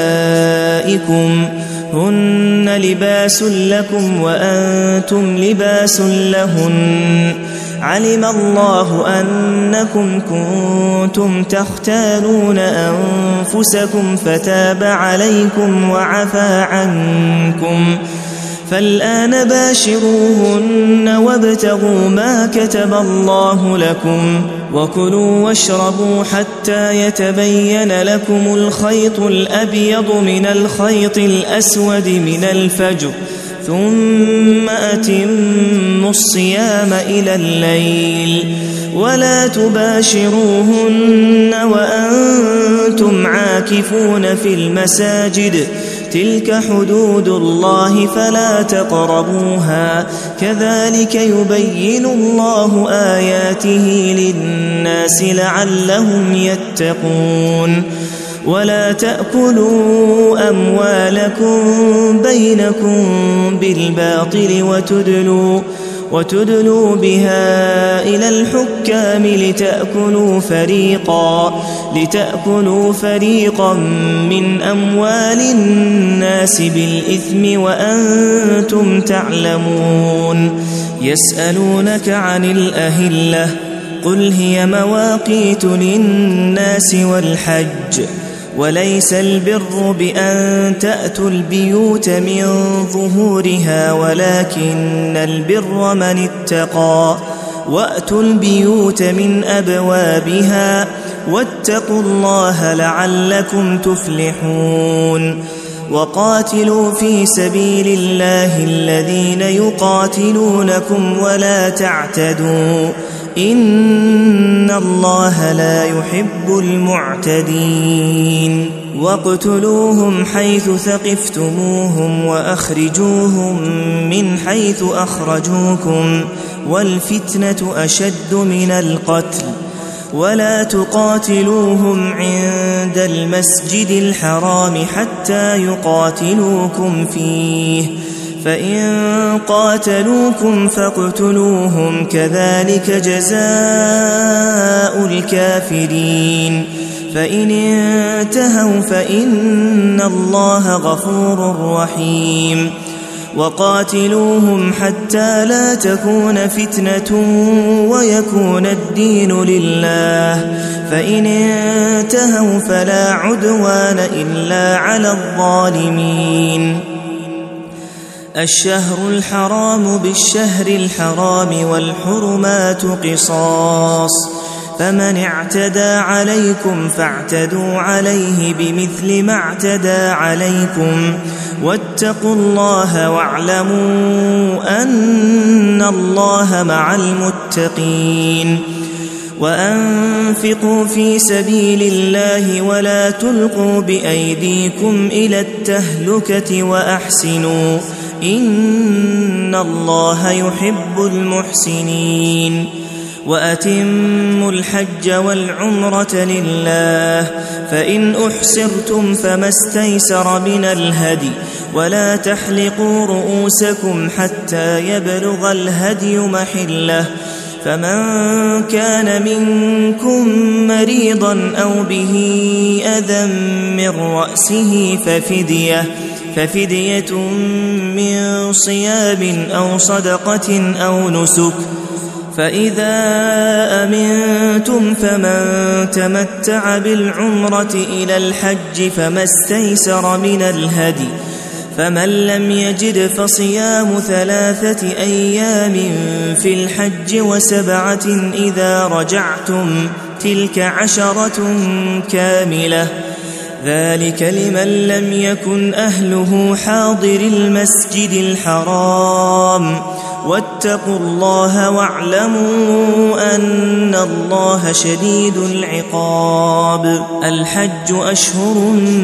نسائكم هن لباس لكم وأنتم لباس لهن علم الله أنكم كنتم تختانون أنفسكم فتاب عليكم وعفى عنكم فالآن باشروهن وابتغوا ما كتب الله لكم وكلوا واشربوا حتى يتبين لكم الخيط الأبيض من الخيط الأسود من الفجر ثم أتموا الصيام إلى الليل ولا تباشروهن وأنتم عاكفون في المساجد تلك حدود الله فلا تقربوها كذلك يبين الله آياته للناس لعلهم يتقون. ولا تأكلوا أموالكم بينكم بالباطل وتدلوا بها إلى الحكام لتأكلوا فريقا من أموال الناس بالإثم وأنتم تعلمون. يسألونك عن الأهلة قل هي مواقيت للناس والحج وليس البر بأن تأتوا البيوت من ظهورها ولكن البر من اتقى وأتوا البيوت من أبوابها واتقوا الله لعلكم تفلحون. وقاتلوا في سبيل الله الذين يقاتلونكم ولا تعتدوا إن الله لا يحب المعتدين. واقتلوهم حيث ثقفتموهم وأخرجوهم من حيث أخرجوكم والفتنة أشد من القتل ولا تقاتلوهم عند المسجد الحرام حتى يقاتلوكم فيه فإن قاتلوكم فاقتلوهم كذلك جزاء الكافرين فإن انتهوا فإن الله غفور رحيم. وقاتلوهم حتى لا تكون فتنة ويكون الدين لله فإن انتهوا فلا عدوان إلا على الظالمين. الشهر الحرام بالشهر الحرام والحرمات قصاص فمن اعتدى عليكم فاعتدوا عليه بمثل ما اعتدى عليكم واتقوا الله واعلموا أن الله مع المتقين وأنفقوا في سبيل الله ولا تلقوا بأيديكم إلى التهلكة وأحسنوا إن الله يحب المحسنين وأتموا الحج والعمرة لله فإن أحسرتم فما استيسر من الهدي ولا تحلقوا رؤوسكم حتى يبلغ الهدي محله فمن كان منكم مريضا أو به أذى من رأسه ففدية من صيام أو صدقة أو نسك فإذا أمنتم فمن تمتع بالعمرة إلى الحج فما استيسر من الهدي فمن لم يجد فصيام 3 أيام في الحج و7 إذا رجعتم تلك 10 كاملة ذلك لمن لم يكن أهله حاضر المسجد الحرام واتقوا الله واعلموا أن الله شديد العقاب الحج أشهر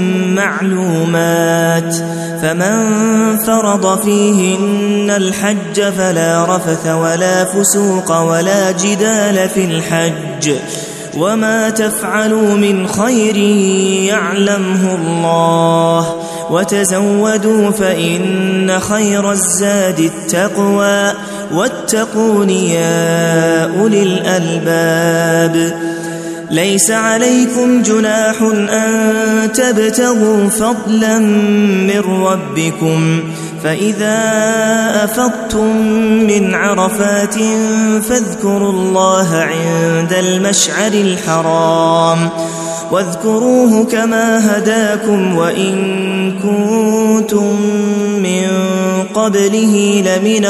معلومات فمن فرض فيهن الحج فلا رفث ولا فسوق ولا جدال في الحج وما تفعلوا من خير يعلمه الله وتزودوا فإن خير الزاد التقوى واتقون يا أولي الألباب ليس عليكم جناح أن تبتغوا فضلا من ربكم فإذا أفضتم من عرفات فاذكروا الله عند المشعر الحرام واذكروه كما هداكم وإن كنتم من قبله لمن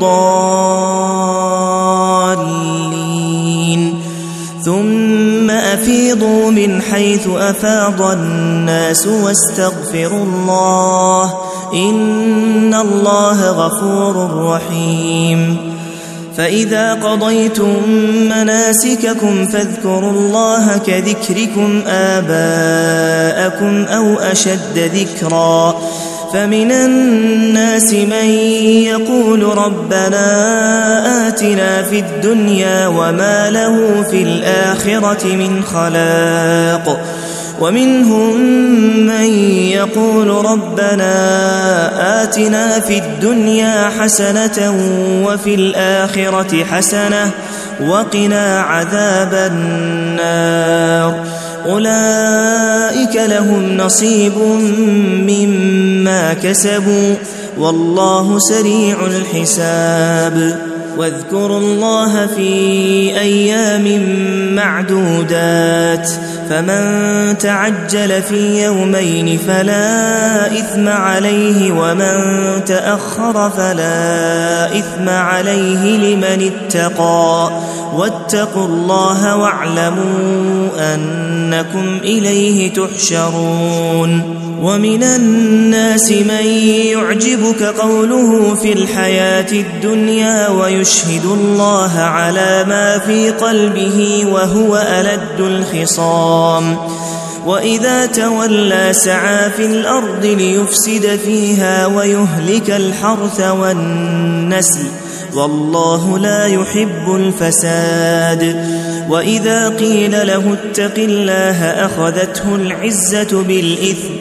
الضالين ثم أفيضوا من حيث أفاض الناس واستغفروا الله إن الله غفور رحيم فإذا قضيتم مناسككم فاذكروا الله كذكركم آباءكم أو أشد ذكرا فمن الناس من يقول ربنا آتنا في الدنيا وما له في الآخرة من خلاق ومنهم من يقول ربنا آتنا في الدنيا حسنة وفي الآخرة حسنة وقنا عذاب النار أولئك لهم نصيب مما كسبوا والله سريع الحساب واذكروا الله في أيام معدودات فمن تعجل في يومين فلا إثم عليه ومن تأخر فلا إثم عليه لمن اتقى واتقوا الله واعلموا أنكم إليه تحشرون ومن الناس من يعجبك قوله في الحياة الدنيا ويشهد الله على ما في قلبه وهو ألد الخصام وإذا تولى سعى في الأرض ليفسد فيها ويهلك الحرث والنسل والله لا يحب الفساد وإذا قيل له اتق الله أخذته العزة بالإثم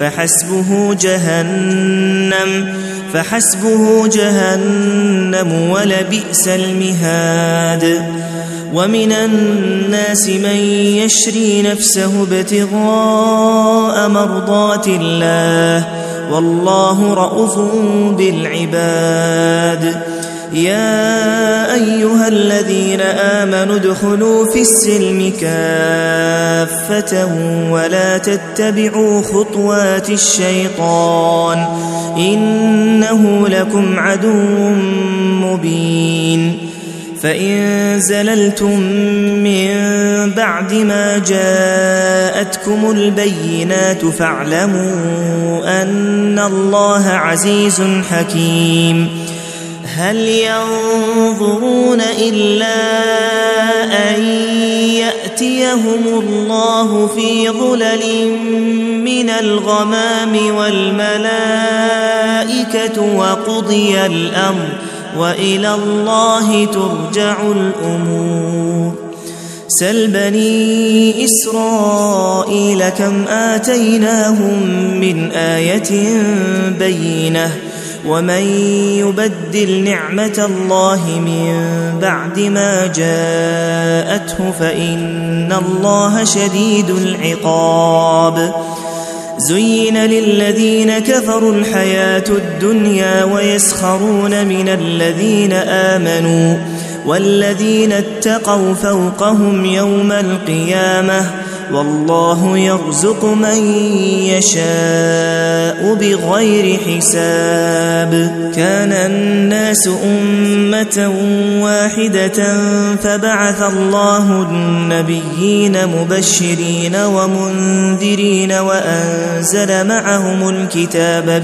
فحسبه جهنم ولبئس المهاد ومن الناس من يشري نفسه ابتغاء مرضات الله والله رؤوف بالعباد يا أيها الذين آمنوا ادخلوا في السلم كافة ولا تتبعوا خطوات الشيطان إنه لكم عدو مبين فإن زللتم من بعد ما جاءتكم البينات فاعلموا أن الله عزيز حكيم. هل ينظرون إلا أن يأتيهم الله في ظلل من الغمام والملائكة وقضي الأمر وإلى الله ترجع الأمور. سل بني إسرائيل كم آتيناهم من آية بينة ومن يبدل نعمة الله من بعد ما جاءته فإن الله شديد العقاب. زين للذين كفروا الحياة الدنيا ويسخرون من الذين آمنوا والذين اتقوا فوقهم يوم القيامة والله يرزق من يشاء بغير حساب. كان الناس أمة واحدة فبعث الله النبيين مبشرين ومنذرين وأنزل معهم الكتاب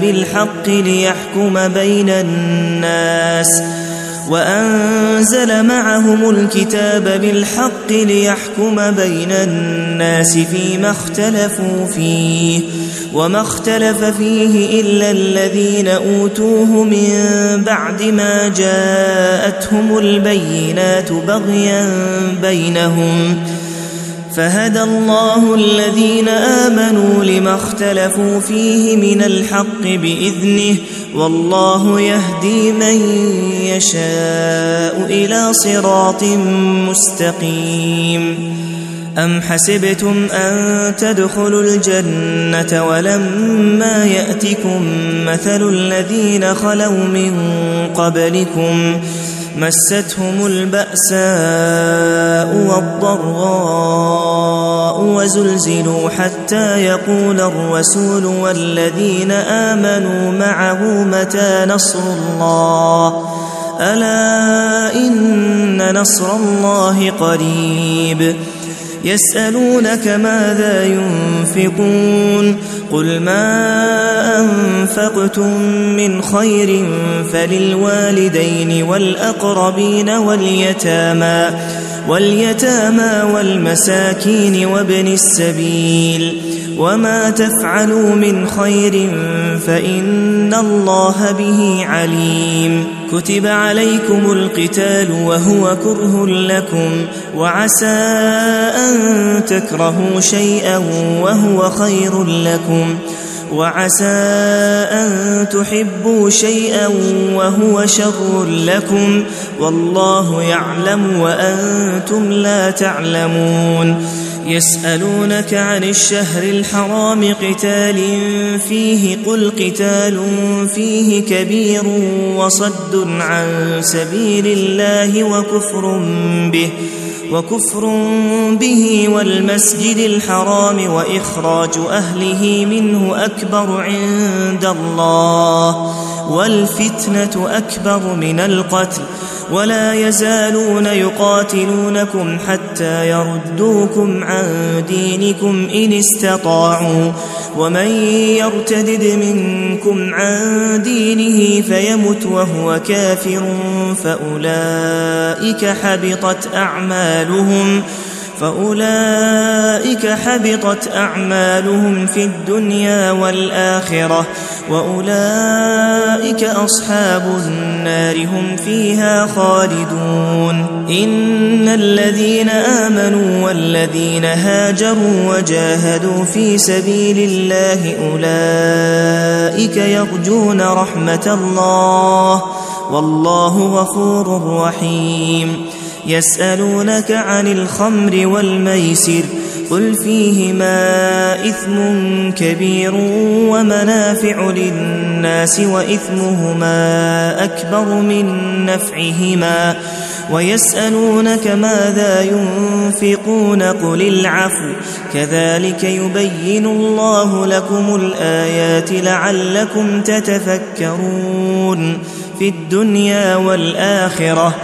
بالحق ليحكم بين الناس فيما اختلفوا فيه وما اختلف فيه إلا الذين أوتوه من بعد ما جاءتهم البينات بغيا بينهم فهدى الله الذين آمنوا لما اختلفوا فيه من الحق بإذنه والله يهدي من يشاء إلى صراط مستقيم. أم حسبتم أن تدخلوا الجنة ولما يأتكم مثل الذين خلوا من قبلكم مستهم البأساء والضراء وزلزلوا حتى يقول الرسول والذين آمنوا معه متى نصر الله ألا إن نصر الله قريب. يسألونك ماذا ينفقون قل ما أنفقتم من خير فللوالدين والأقربين واليتامى والمساكين وابن السبيل وما تفعلوا من خير فإن الله به عليم. كتب عليكم القتال وهو كره لكم وعسى أن تكرهوا شيئا وهو خير لكم وعسى أن تحبوا شيئا وهو شر لكم والله يعلم وأنتم لا تعلمون. يسألونك عن الشهر الحرام قتال فيه قل قتال فيه كبير وصد عن سبيل الله وكفر به والمسجد الحرام وإخراج أهله منه أكبر عند الله والفتنة أكبر من القتل ولا يزالون يقاتلونكم حتى يردوكم عن دينكم إن استطاعوا ومن يرتدد منكم عن دينه فيمت وهو كافر فأولئك حبطت أعمالهم في الدنيا والآخرة وأولئك أصحاب النار هم فيها خالدون. إن الذين آمنوا والذين هاجروا وجاهدوا في سبيل الله أولئك يرجون رحمة الله والله غفور رحيم. يسألونك عن الخمر والميسر قل فيهما إثم كبير ومنافع للناس وإثمهما أكبر من نفعهما ويسألونك ماذا ينفقون قل العفو كذلك يبين الله لكم الآيات لعلكم تتفكرون. في الدنيا والآخرة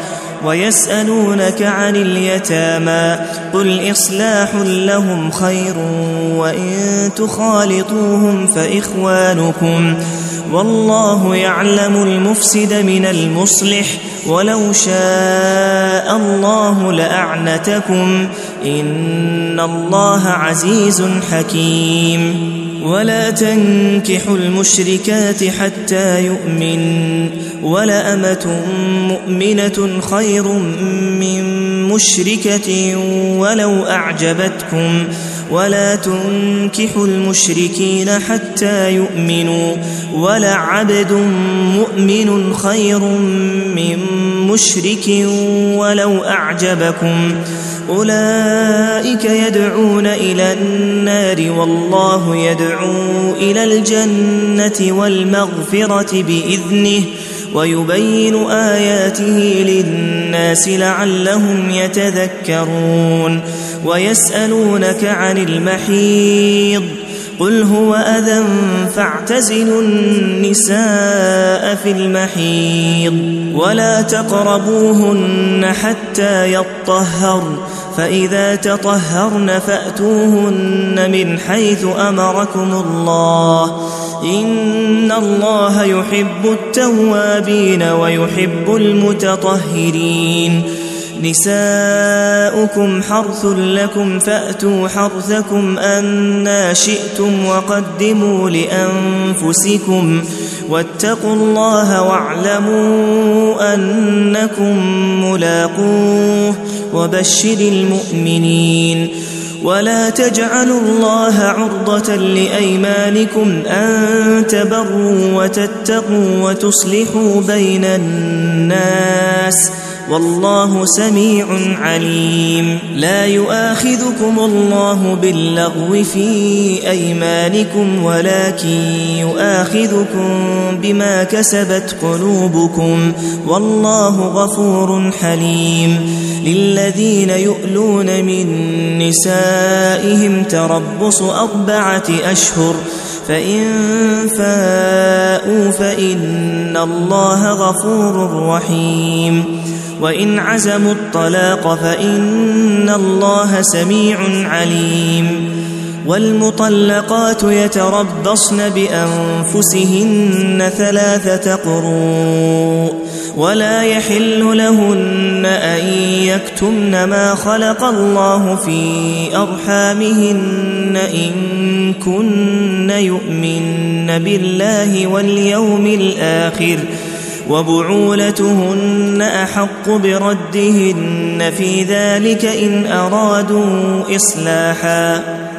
ويسألونك عن اليتامى قل إصلاح لهم خير وإن تخالطوهم فإخوانكم والله يعلم المفسد من المصلح ولو شاء الله لأعنتكم إن الله عزيز حكيم ولا تنكحوا المشركات حتى يؤمن ولأمة مؤمنة خير من مشركة ولو أعجبتكم ولا تنكحوا المشركين حتى يؤمنوا ولعبد مؤمن خير من مشرك ولو أعجبكم أولئك يدعون إلى النار والله يدعو إلى الجنة والمغفرة بإذنه ويبين آياته للناس لعلهم يتذكرون ويسألونك عن المحيض قل هو أذى فاعتزلوا النساء في المحيض ولا تقربوهن حتى يطهرن فإذا تطهرن فأتوهن من حيث أمركم الله إن الله يحب التوابين ويحب المتطهرين نساؤكم حرث لكم فأتوا حرثكم أنى شئتم وقدموا لأنفسكم واتقوا الله واعلموا أنكم ملاقوه وبشر المؤمنين ولا تجعلوا الله عرضة لأيمانكم أن تبروا وتتقوا وتصلحوا بين الناس والله سميع عليم لا يؤاخذكم الله باللغو في أيمانكم ولكن يؤاخذكم بما كسبت قلوبكم والله غفور حليم للذين يؤلون من نسائهم تربص 4 أشهر فإن فاءوا فإن الله غفور رحيم وإن عزموا الطلاق فإن الله سميع عليم والمطلقات يتربصن بأنفسهن 3 قروء ولا يحل لهن أن يكتمن ما خلق الله في أرحامهن إن كن يؤمن بالله واليوم الآخر وبعولتهن أحق بردهن في ذلك إن أرادوا إصلاحا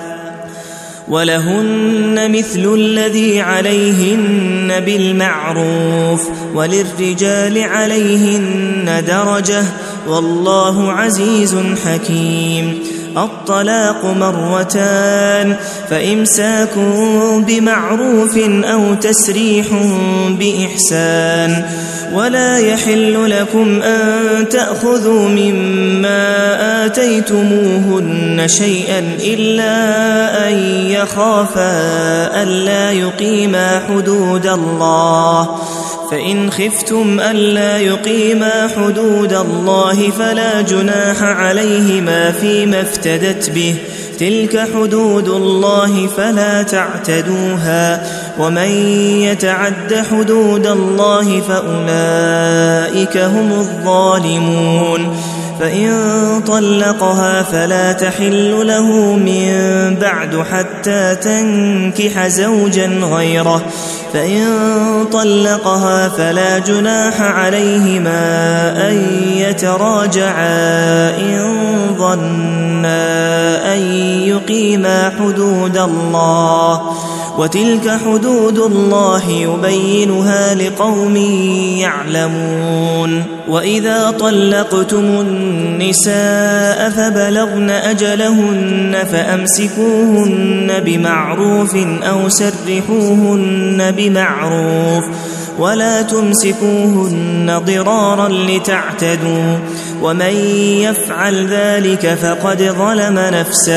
ولهن مثل الذي عليهن بالمعروف وللرجال عليهن درجة والله عزيز حكيم الطلاق 2 فإمساك بمعروف أو تسريح بإحسان ولا يحل لكم أن تأخذوا مما آتيتموهن شيئا إلا أن يخافا ألا يقيما حدود الله فإن خفتم ألا يقيما حدود الله فلا جناح عليهما فيما افتدت به تلك حدود الله فلا تعتدوها ومن يتعد حدود الله فأولئك هم الظالمون فإن طلقها فلا تحل له من بعد حتى تنكح زوجا غيره فإن طلقها فلا جناح عليهما أن يتراجعا إن ظنا أن يقيما حدود الله وتلك حدود الله يبينها لقوم يعلمون وإذا طلقتم النساء فبلغن أجلهن فأمسكوهن بمعروف أو سرحوهن بمعروف ولا تمسكوهن ضرارا لتعتدوا ومن يفعل ذلك فقد ظلم نفسه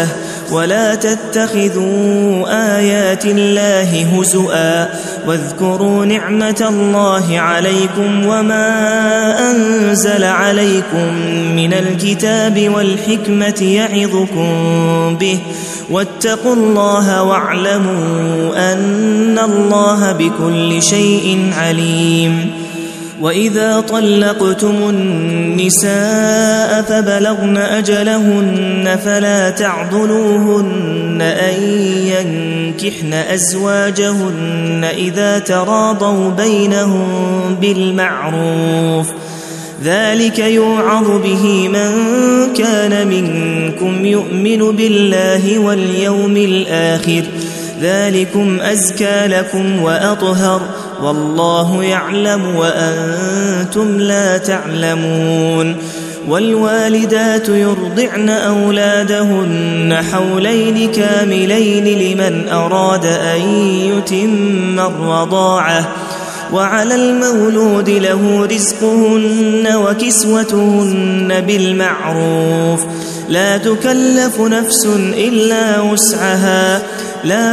ولا تتخذوا آيات الله هزؤا واذكروا نعمة الله عليكم وما أنزل عليكم من الكتاب والحكمة يعظكم به واتقوا الله واعلموا أن الله بكل شيء عليم. وإذا طلقتم النساء فبلغن أجلهن فلا تعضلوهن أن ينكحن أزواجهن إذا تراضوا بينهم بالمعروف ذلك يوعظ به من كان منكم يؤمن بالله واليوم الآخر ذلكم أزكى لكم وأطهر والله يعلم وأنتم لا تعلمون. والوالدات يرضعن أولادهن حولين كاملين لمن أراد أن يتم الرضاعة وعلى المولود له رزقهن وكسوتهن بالمعروف لا تكلف نفس إلا وسعها لا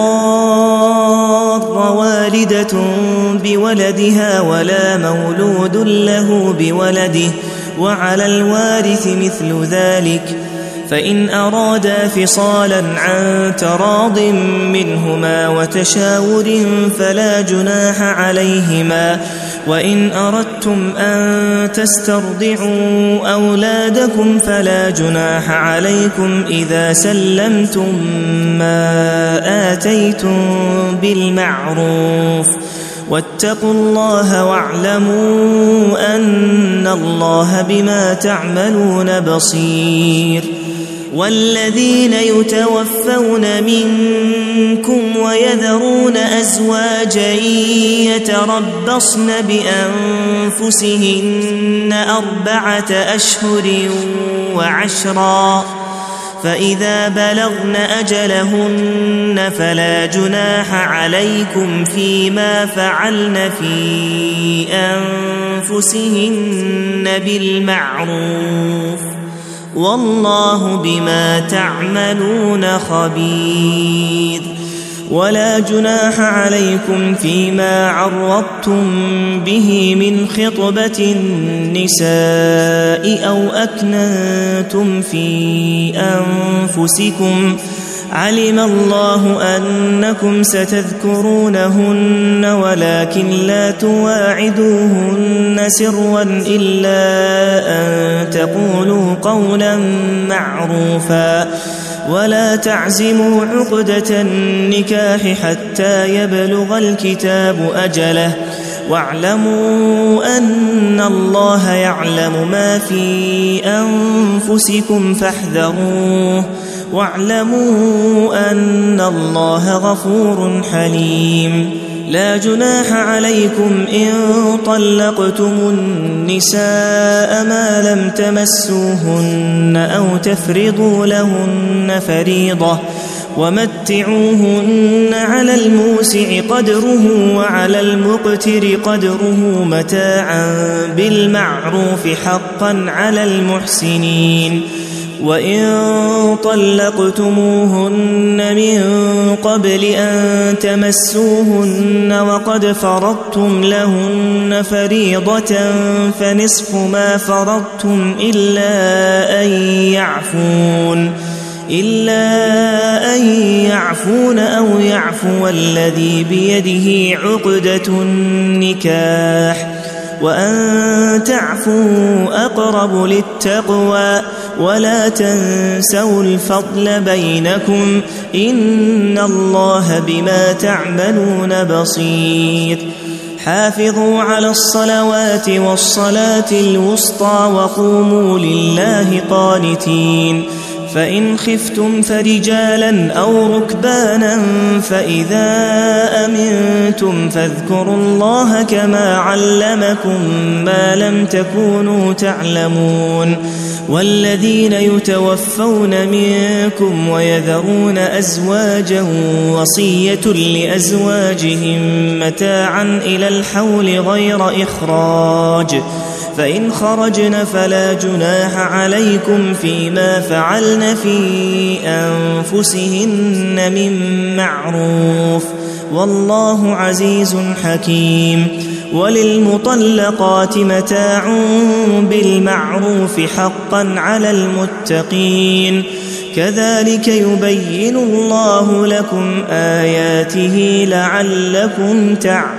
تضار والدة بولدها ولا مولود له بولده وعلى الوارث مثل ذلك فإن أرادا فصالا عن تراض منهما وتشاور فلا جناح عليهما وإن أردتم أن تسترضعوا أولادكم فلا جناح عليكم إذا سلمتم ما آتيتم بالمعروف واتقوا الله واعلموا أن الله بما تعملون بصير. والذين يتوفون منكم ويذرون أزواجا يتربصن بأنفسهن 4 أشهر وعشرا فإذا بلغن أجلهن فلا جناح عليكم فيما فعلن في أنفسهن بالمعروف والله بما تعملون خبير. ولا جناح عليكم فيما عرضتم به من خطبة النساء أو أكننتم في أنفسكم علم الله أنكم ستذكرونهن ولكن لا تواعدوهن سرا إلا أن تقولوا قولا معروفا ولا تعزموا عقدة النكاح حتى يبلغ الكتاب أجله واعلموا أن الله يعلم ما في أنفسكم فاحذروه واعلموا أن الله غفور حليم. لا جناح عليكم إن طلقتم النساء ما لم تمسوهن أو تفرضوا لهن فريضة ومتعوهن على الموسع قدره وعلى المقتر قدره متاعا بالمعروف حقا على المحسنين. وإن طلقتموهن من قبل أن تمسوهن وقد فرضتم لهن فريضة فنصف ما فرضتم إلا أن يعفون أو يعفو الذي بيده عقدة النكاح وأن تعفوا أقرب للتقوى ولا تنسوا الفضل بينكم إن الله بما تعملون بصير. حافظوا على الصلوات والصلاة الوسطى وقوموا لله قانتين. فإن خفتم فرجالا أو ركبانا فإذا أمنتم فاذكروا الله كما علمكم ما لم تكونوا تعلمون. والذين يتوفون منكم ويذرون أزواجا وصية لأزواجهم متاعا إلى الحول غير إخراج فإن خرجن فلا جناح عليكم فيما فعلن يفعلن في أنفسهن من معروف والله عزيز حكيم. وللمطلقات متاع بالمعروف حقا على المتقين كذلك يبين الله لكم آياته لعلكم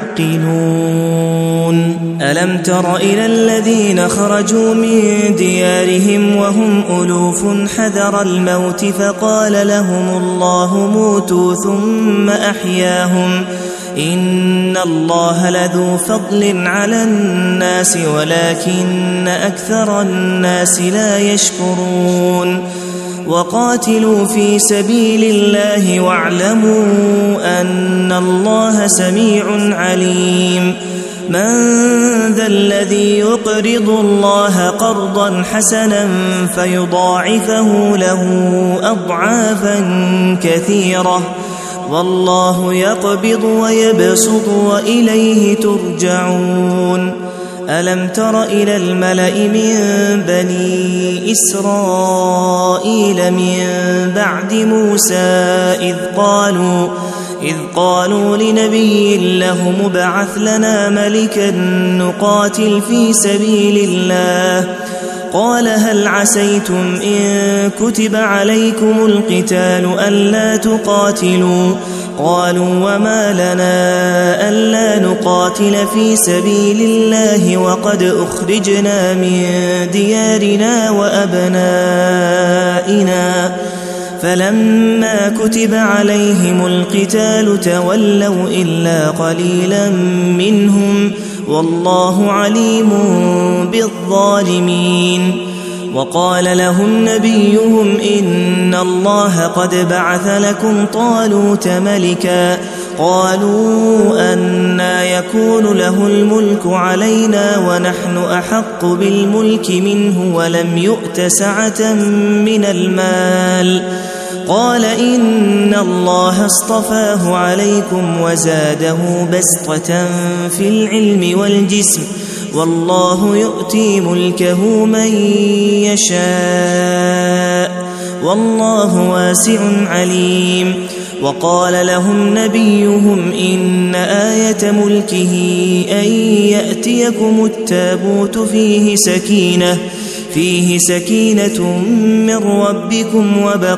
تعقلون. ألم تر إلى الذين خرجوا من ديارهم وهم ألوف حذر الموت فقال لهم الله موتوا ثم أحياهم إن الله لذو فضل على الناس ولكن أكثر الناس لا يشكرون. وقاتلوا في سبيل الله واعلموا أن الله سميع عليم. من ذا الذي يقرض الله قرضا حسنا فيضاعفه له أضعافا كثيرة والله يقبض ويبسط وإليه ترجعون. ألم تر إلى الملأ من بني إسرائيل من بعد موسى إذ قالوا لنبي له ابعث لنا ملكا نقاتل في سبيل الله قال هل عسيتم إن كتب عليكم القتال ألا تقاتلوا قالوا وما لنا ألا نقاتل في سبيل الله وقد أخرجنا من ديارنا وأبنائنا فلما كتب عليهم القتال تولوا إلا قليلا منهم والله عليم بالظالمين. وقال لهم نبيهم إن الله قد بعث لكم طالوت ملكا قالوا أنى يكون له الملك علينا ونحن أحق بالملك منه ولم يؤت سعة من المال قال إن الله اصطفاه عليكم وزاده بسطة في العلم والجسم والله يؤتي ملكه من يشاء والله واسع عليم. وقال لهم نبيهم إن آية ملكه أن يأتيكم التابوت فيه سكينة من ربكم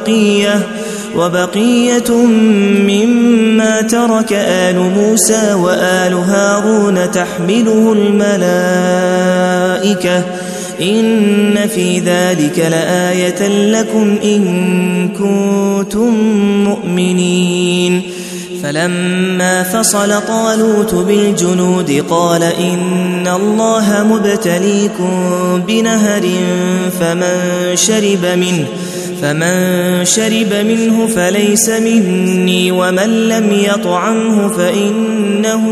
وبقية مما ترك آل موسى وآل هارون تحمله الملائكة إن في ذلك لآية لكم إن كنتم مؤمنين. فلما فصل طالوت بالجنود قال إن الله مبتليكم بنهر فمن شرب منه فليس مني ومن لم يطعمه فإنه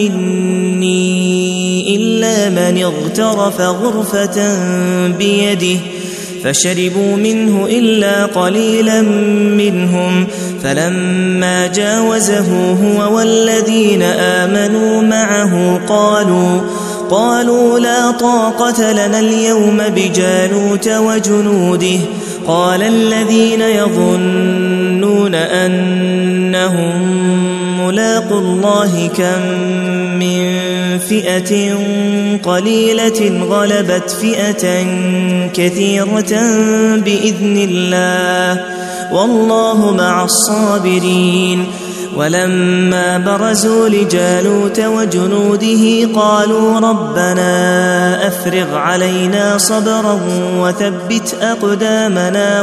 مني إلا من اغترف غرفة بيده فشربوا منه إلا قليلا منهم فلما جاوزه هو والذين آمنوا معه قالوا لا طاقة لنا اليوم بجالوت وجنوده قال الذين يظنون أنهم ملاقوا الله كم من فئة قليلة غلبت فئة كثيرة بإذن الله والله مع الصابرين. ولما برزوا لجالوت وجنوده قالوا ربنا أفرغ علينا صبرا وثبت أقدامنا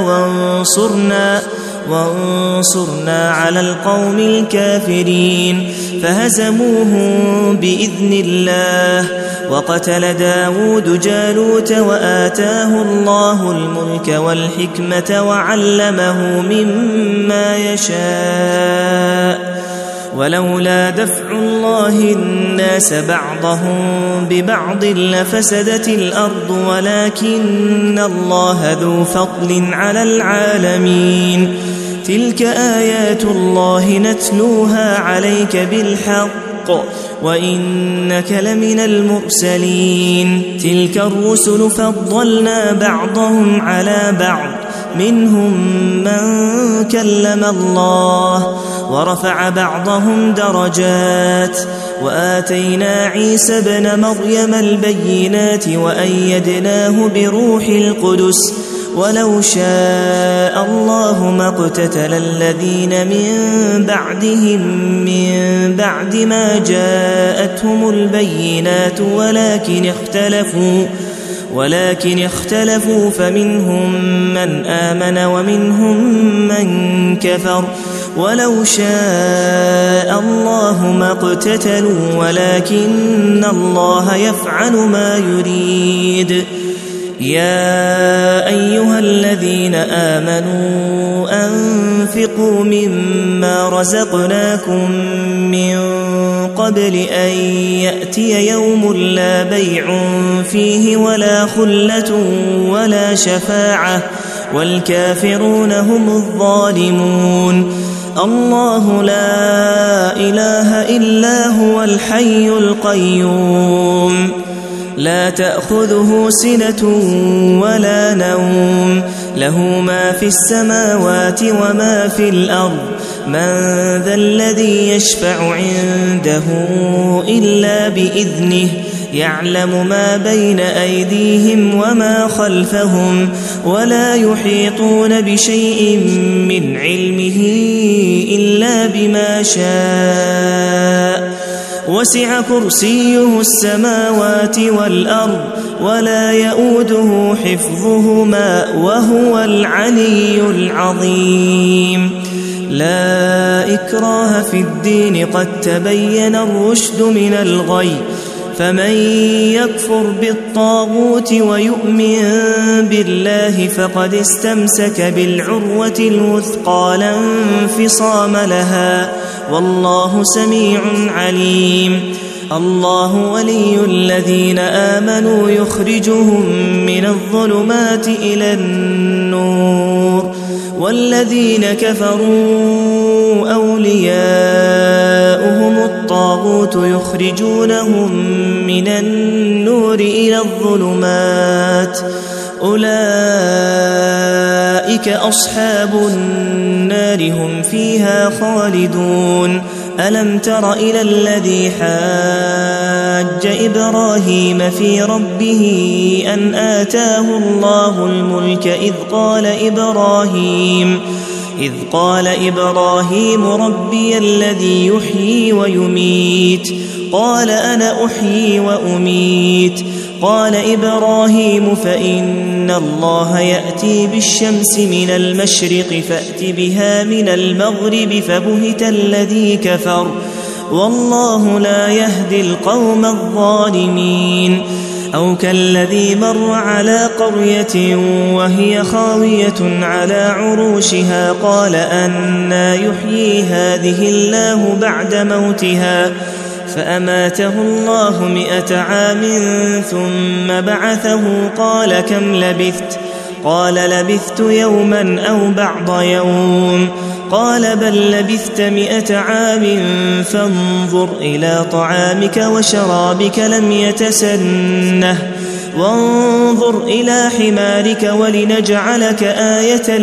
وانصرنا على القوم الكافرين فهزموهم بإذن الله. وقتل داود جالوت وآتاه الله الملك والحكمة وعلمه مما يشاء ولولا دفع الله الناس بعضهم ببعض لفسدت الأرض ولكن الله ذو فضل على العالمين. تلك آيات الله نتلوها عليك بالحق وإنك لمن المرسلين. تلك الرسل فضلنا بعضهم على بعض منهم من كلم الله ورفع بعضهم درجات وآتينا عيسى ابن مريم البينات وأيدناه بروح القدس ولو شاء الله ما اقتتل الذين من بعدهم من بعد ما جاءتهم البينات ولكن اختلفوا فمنهم من آمن ومنهم من كفر ولو شاء الله ما اقتتلوا ولكن الله يفعل ما يريد. يا أيها الذين آمنوا أنفقوا مما رزقناكم من قبل أن يأتي يوم لا بيع فيه ولا خلة ولا شفاعة والكافرون هم الظالمون. الله لا إله إلا هو الحي القيوم لا تأخذه سنة ولا نوم له ما في السماوات وما في الأرض من ذا الذي يشفع عنده إلا بإذنه يعلم ما بين أيديهم وما خلفهم ولا يحيطون بشيء من علمه إلا بما شاء وسع كرسيه السماوات والأرض ولا يؤوده حفظهما وهو العلي العظيم. لا إكراه في الدين قد تبين الرشد من الغي فمن يكفر بالطاغوت ويؤمن بالله فقد استمسك بالعروة الوثقى لا انفصام لها والله سميع عليم. الله ولي الذين آمنوا يخرجهم من الظلمات إلى النور والذين كفروا أولياؤهم الطاغوت يخرجونهم من النور إلى الظلمات أولئك أصحاب النار هم فيها خالدون. ألم تر إلى الذي حاج إبراهيم في ربه أن آتاه الله الملك إذ قال إبراهيم ربي الذي يحيي ويميت قال أنا أحيي وأميت قال إبراهيم فإن الله يأتي بالشمس من المشرق فأت بها من المغرب فبهت الذي كفر والله لا يهدي القوم الظالمين. أو كالذي مر على قرية وهي خاوية على عروشها قال أنى يحيي هذه الله بعد موتها فأماته الله 100 عام ثم بعثه قال كم لبثت قال لبثت يوما أو بعض يوم قال بل لبثت 100 عام فانظر إلى طعامك وشرابك لم يتسنه وانظر إلى حمارك ولنجعلك آية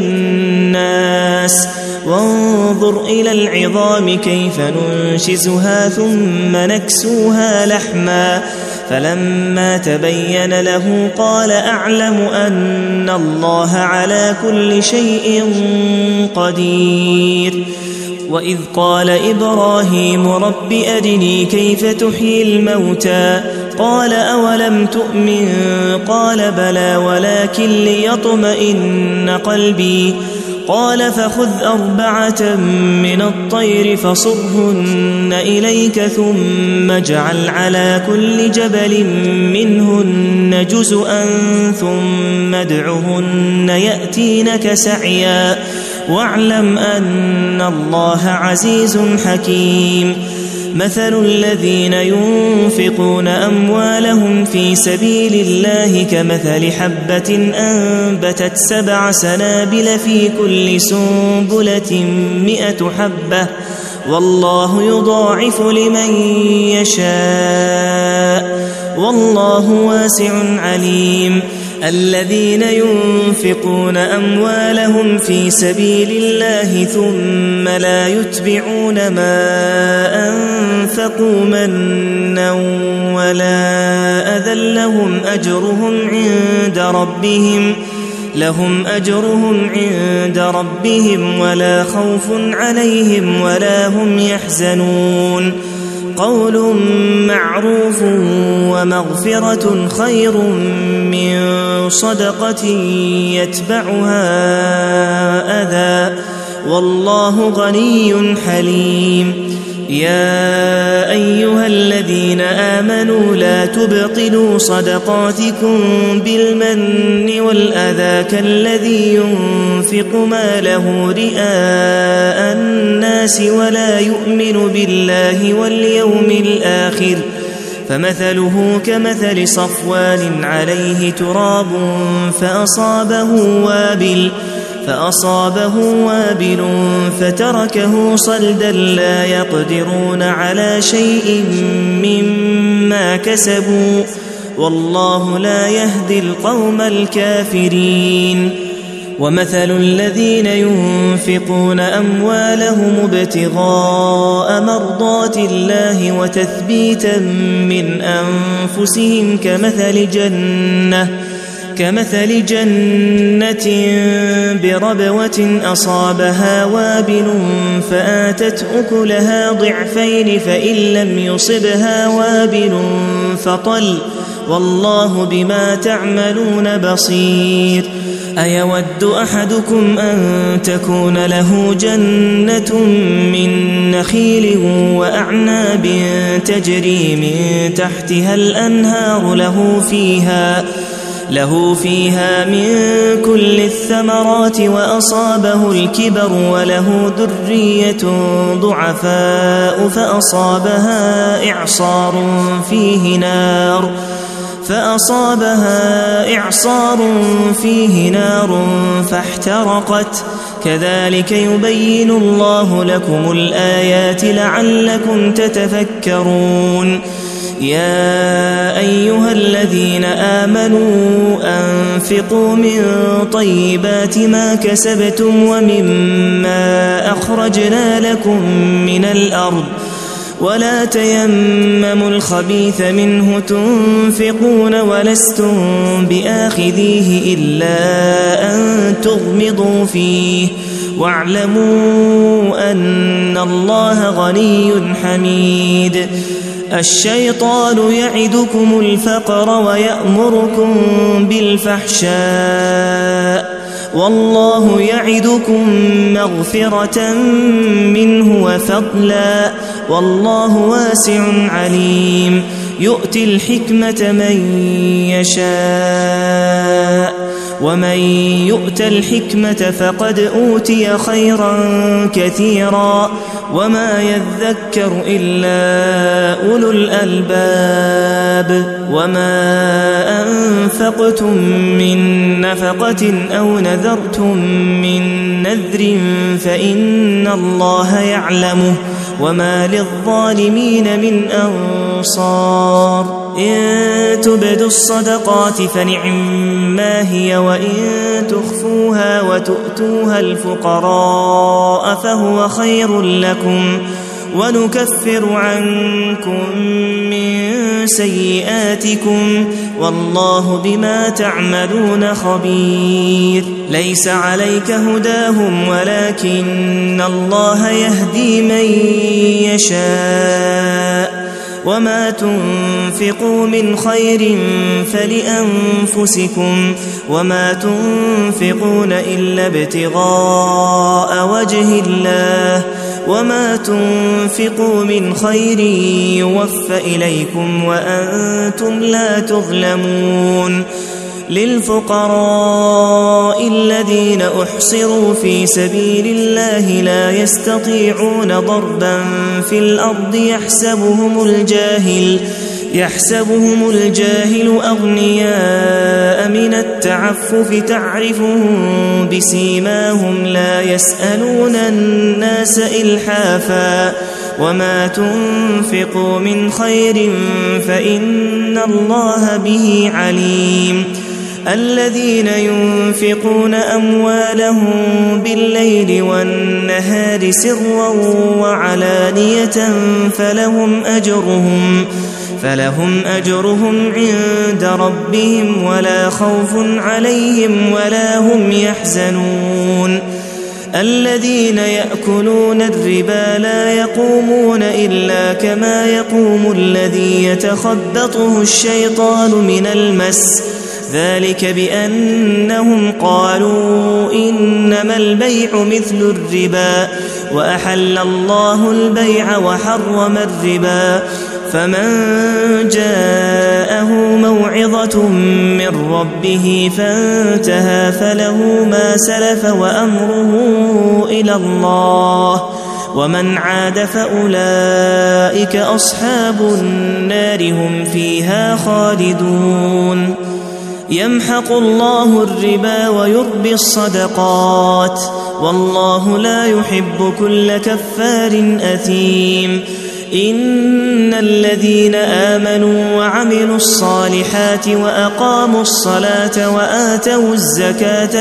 للناس وانظر إلى العظام كيف ننشزها ثم نكسوها لحما فلما تبين له قال أعلم أن الله على كل شيء قدير. وإذ قال إبراهيم رب أرني كيف تحيي الموتى قال أولم تؤمن قال بلى ولكن ليطمئن قلبي قال فخذ 4 من الطير فصرهن إليك ثم اجعل على كل جبل منهن جزءا ثم ادعهن يأتينك سعيا واعلم أن الله عزيز حكيم. مثل الذين ينفقون أموالهم في سبيل الله كمثل حبة أنبتت 7 سنابل في كل سنبلة 100 حبة والله يضاعف لمن يشاء والله واسع عليم. الذين ينفقون أموالهم في سبيل الله ثم لا يتبعون ما أنفقوا منا ولا أذى لهم أجرهم عند ربهم ولا خوف عليهم ولا هم يحزنون قول معروف ومغفرة خير من صدقة يتبعها أذى والله غني حليم يا أيها الذين آمنوا لا تبطلوا صدقاتكم بالمن والأذى كالذي ينفق ماله رئاء الناس ولا يؤمن بالله واليوم الآخر فمثله كمثل صفوان عليه تراب فأصابه وابل فتركه صلدا لا يقدرون على شيء مما كسبوا والله لا يهدي القوم الكافرين ومثل الذين ينفقون أموالهم ابتغاء مرضات الله وتثبيتا من أنفسهم كمثل جنة بربوة أصابها وابل فآتت أكلها ضعفين فإن لم يصبها وابل فطل والله بما تعملون بصير أيود أحدكم أن تكون له جنة من نخيل وأعناب تجري من تحتها الأنهار له فيها من كل الثمرات وأصابه الكبر وله ذرية ضعفاء فأصابها إعصار فيه نار فاحترقت كذلك يبين الله لكم الآيات لعلكم تتفكرون يا أيها الذين آمنوا أنفقوا من طيبات ما كسبتم ومما أخرجنا لكم من الأرض ولا تيمموا الخبيث منه تنفقون ولستم بآخذيه إلا أن تغمضوا فيه واعلموا أن الله غني حميد الشيطان يعدكم الفقر ويأمركم بالفحشاء والله يعدكم مغفرة منه وفضلا والله واسع عليم يؤتي الحكمة من يشاء ومن يؤت الحكمة فقد أوتي خيرا كثيرا وما يذكر إلا أولو الألباب وما أنفقتم من نفقة أو نذرتم من نذر فإن الله يعلمه وما للظالمين من أنصار إن تبدوا الصدقات فنعما هي وإن تخفوها وتؤتوها الفقراء فهو خير لكم ونكفر عنكم من سيئاتكم والله بما تعملون خبير ليس عليك هداهم ولكن الله يهدي من يشاء وما تنفقوا من خير فلأنفسكم وما تنفقون إلا ابتغاء وجه الله وما تنفقوا من خير يوفى إليكم وأنتم لا تظلمون للفقراء الذين أحصروا في سبيل الله لا يستطيعون ضربا في الأرض يحسبهم الجاهل أغنياء من التعفف تعرفهم بسيماهم لا يسألون الناس إلحافا وما تنفقوا من خير فإن الله به عليم الذين ينفقون أموالهم بالليل والنهار سرا وعلانية فلهم أجرهم عند ربهم ولا خوف عليهم ولا هم يحزنون الذين يأكلون الربا لا يقومون إلا كما يقوم الذي يتخبطه الشيطان من المس ذلك بأنهم قالوا إنما البيع مثل الربا وأحل الله البيع وحرم الربا فمن جاءه موعظة من ربه فانتهى فله ما سلف وأمره إلى الله ومن عاد فأولئك أصحاب النار هم فيها خالدون يمحق الله الربا ويربي الصدقات والله لا يحب كل كفار أثيم إن الذين آمنوا وعملوا الصالحات وأقاموا الصلاة وآتوا الزكاة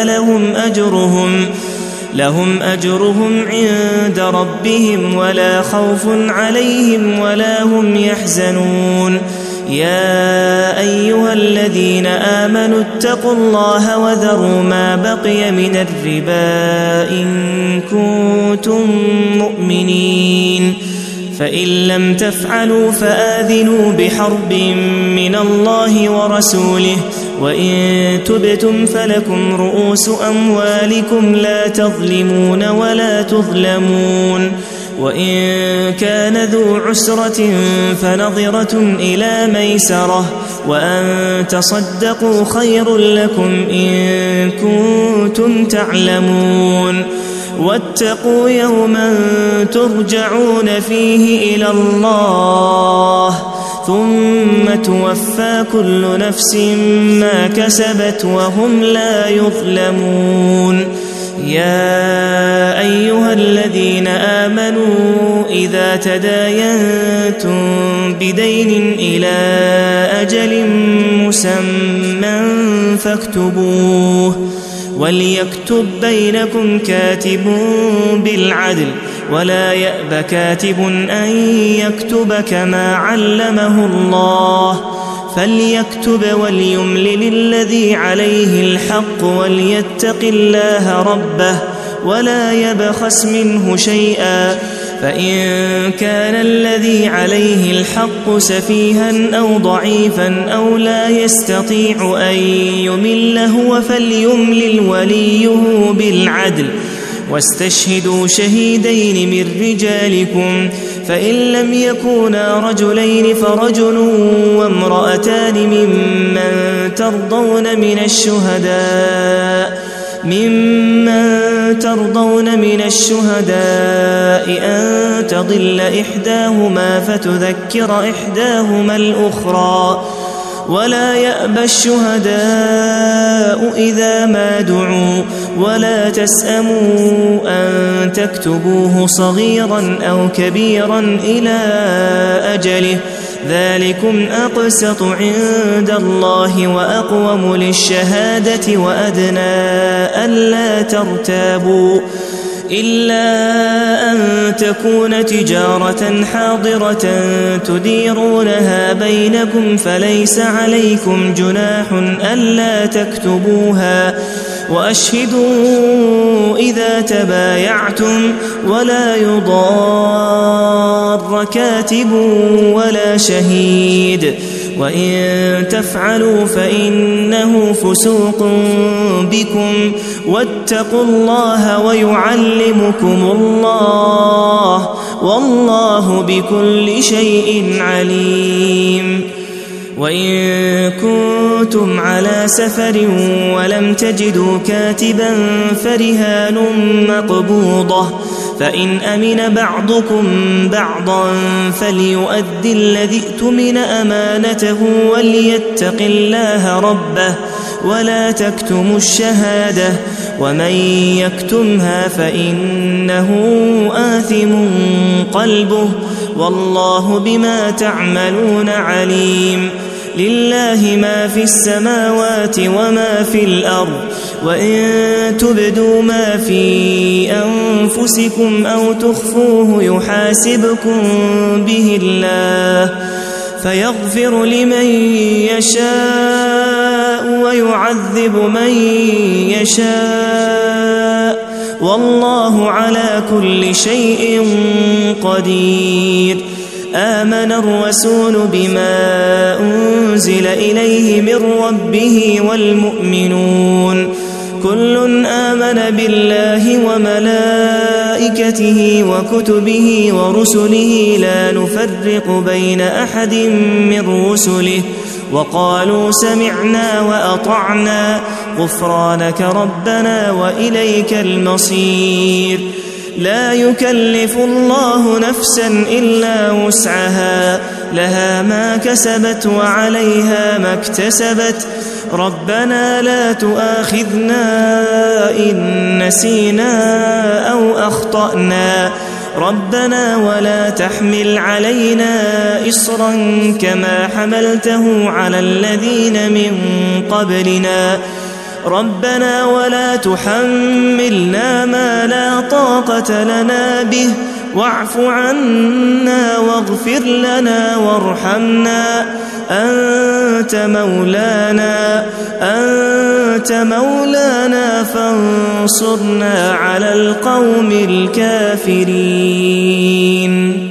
لهم أجرهم عند ربهم ولا خوف عليهم ولا هم يحزنون يا أيها الذين آمنوا اتقوا الله وذروا ما بقي من الربا إن كنتم مؤمنين فإن لم تفعلوا فآذنوا بحرب من الله ورسوله وإن تبتم فلكم رؤوس أموالكم لا تظلمون ولا تظلمون وإن كان ذو عسرة فنظرة إلى ميسرة وأن تصدقوا خير لكم إن كنتم تعلمون واتقوا يوما ترجعون فيه إلى الله ثم توفى كل نفس ما كسبت وهم لا يظلمون يا أيها الذين آمنوا إذا تداينتم بدين إلى أجل مسمى فاكتبوه وليكتب بينكم كاتب بالعدل ولا يأب كاتب أن يكتب كما علمه الله فليكتب وليملل الذي عليه الحق وليتق الله ربه ولا يبخس منه شيئا فإن كان الذي عليه الحق سفيها أو ضعيفا أو لا يستطيع أن يمل هو فليملل وليه بالعدل واستشهدوا شهيدين من رجالكم فإن لم يكونا رجلين فرجل وامرأتان ممن ترضون من الشهداء أن تضل إحداهما فتذكر إحداهما الأخرى ولا يأبى الشهداء إذا ما دعوا ولا تسأموا أن تكتبوه صغيرا أو كبيرا إلى أجله ذلكم أقسط عند الله وأقوم للشهادة وأدنى ألا ترتابوا إلا أن تكون تجارة حاضرة تديرونها بينكم فليس عليكم جناح ألا تكتبوها وأشهدوا إذا تبايعتم ولا يضار كاتب ولا شهيد وإن تفعلوا فإنه فسوق بكم واتقوا الله ويعلمكم الله والله بكل شيء عليم وإن كنتم على سفر ولم تجدوا كاتبا فرهان مقبوضة فإن أمن بعضكم بعضا فليؤدي الذي اؤتمن أمانته وليتق الله ربه ولا تكتموا الشهادة ومن يكتمها فإنه آثم قلبه والله بما تعملون عليم لله ما في السماوات وما في الأرض وإن تبدوا ما في أنفسكم أو تخفوه يحاسبكم به الله فيغفر لمن يشاء ويعذب من يشاء والله على كل شيء قدير. آمن الرسول بما أنزل إليه من ربه والمؤمنون كل آمن بالله وملائكته وكتبه ورسله لا نفرق بين أحد من رسله وقالوا سمعنا وأطعنا غفرانك ربنا وإليك المصير. لا يكلف الله نفسا إلا وسعها لها ما كسبت وعليها ما اكتسبت ربنا لا تؤاخذنا إن نسينا أو أخطأنا ربنا ولا تحمل علينا إصرا كما حملته على الذين من قبلنا ربنا ولا تحملنا ما لا طاقة لنا به واعف عنا واغفر لنا وارحمنا أنت مولانا فانصرنا على القوم الكافرين.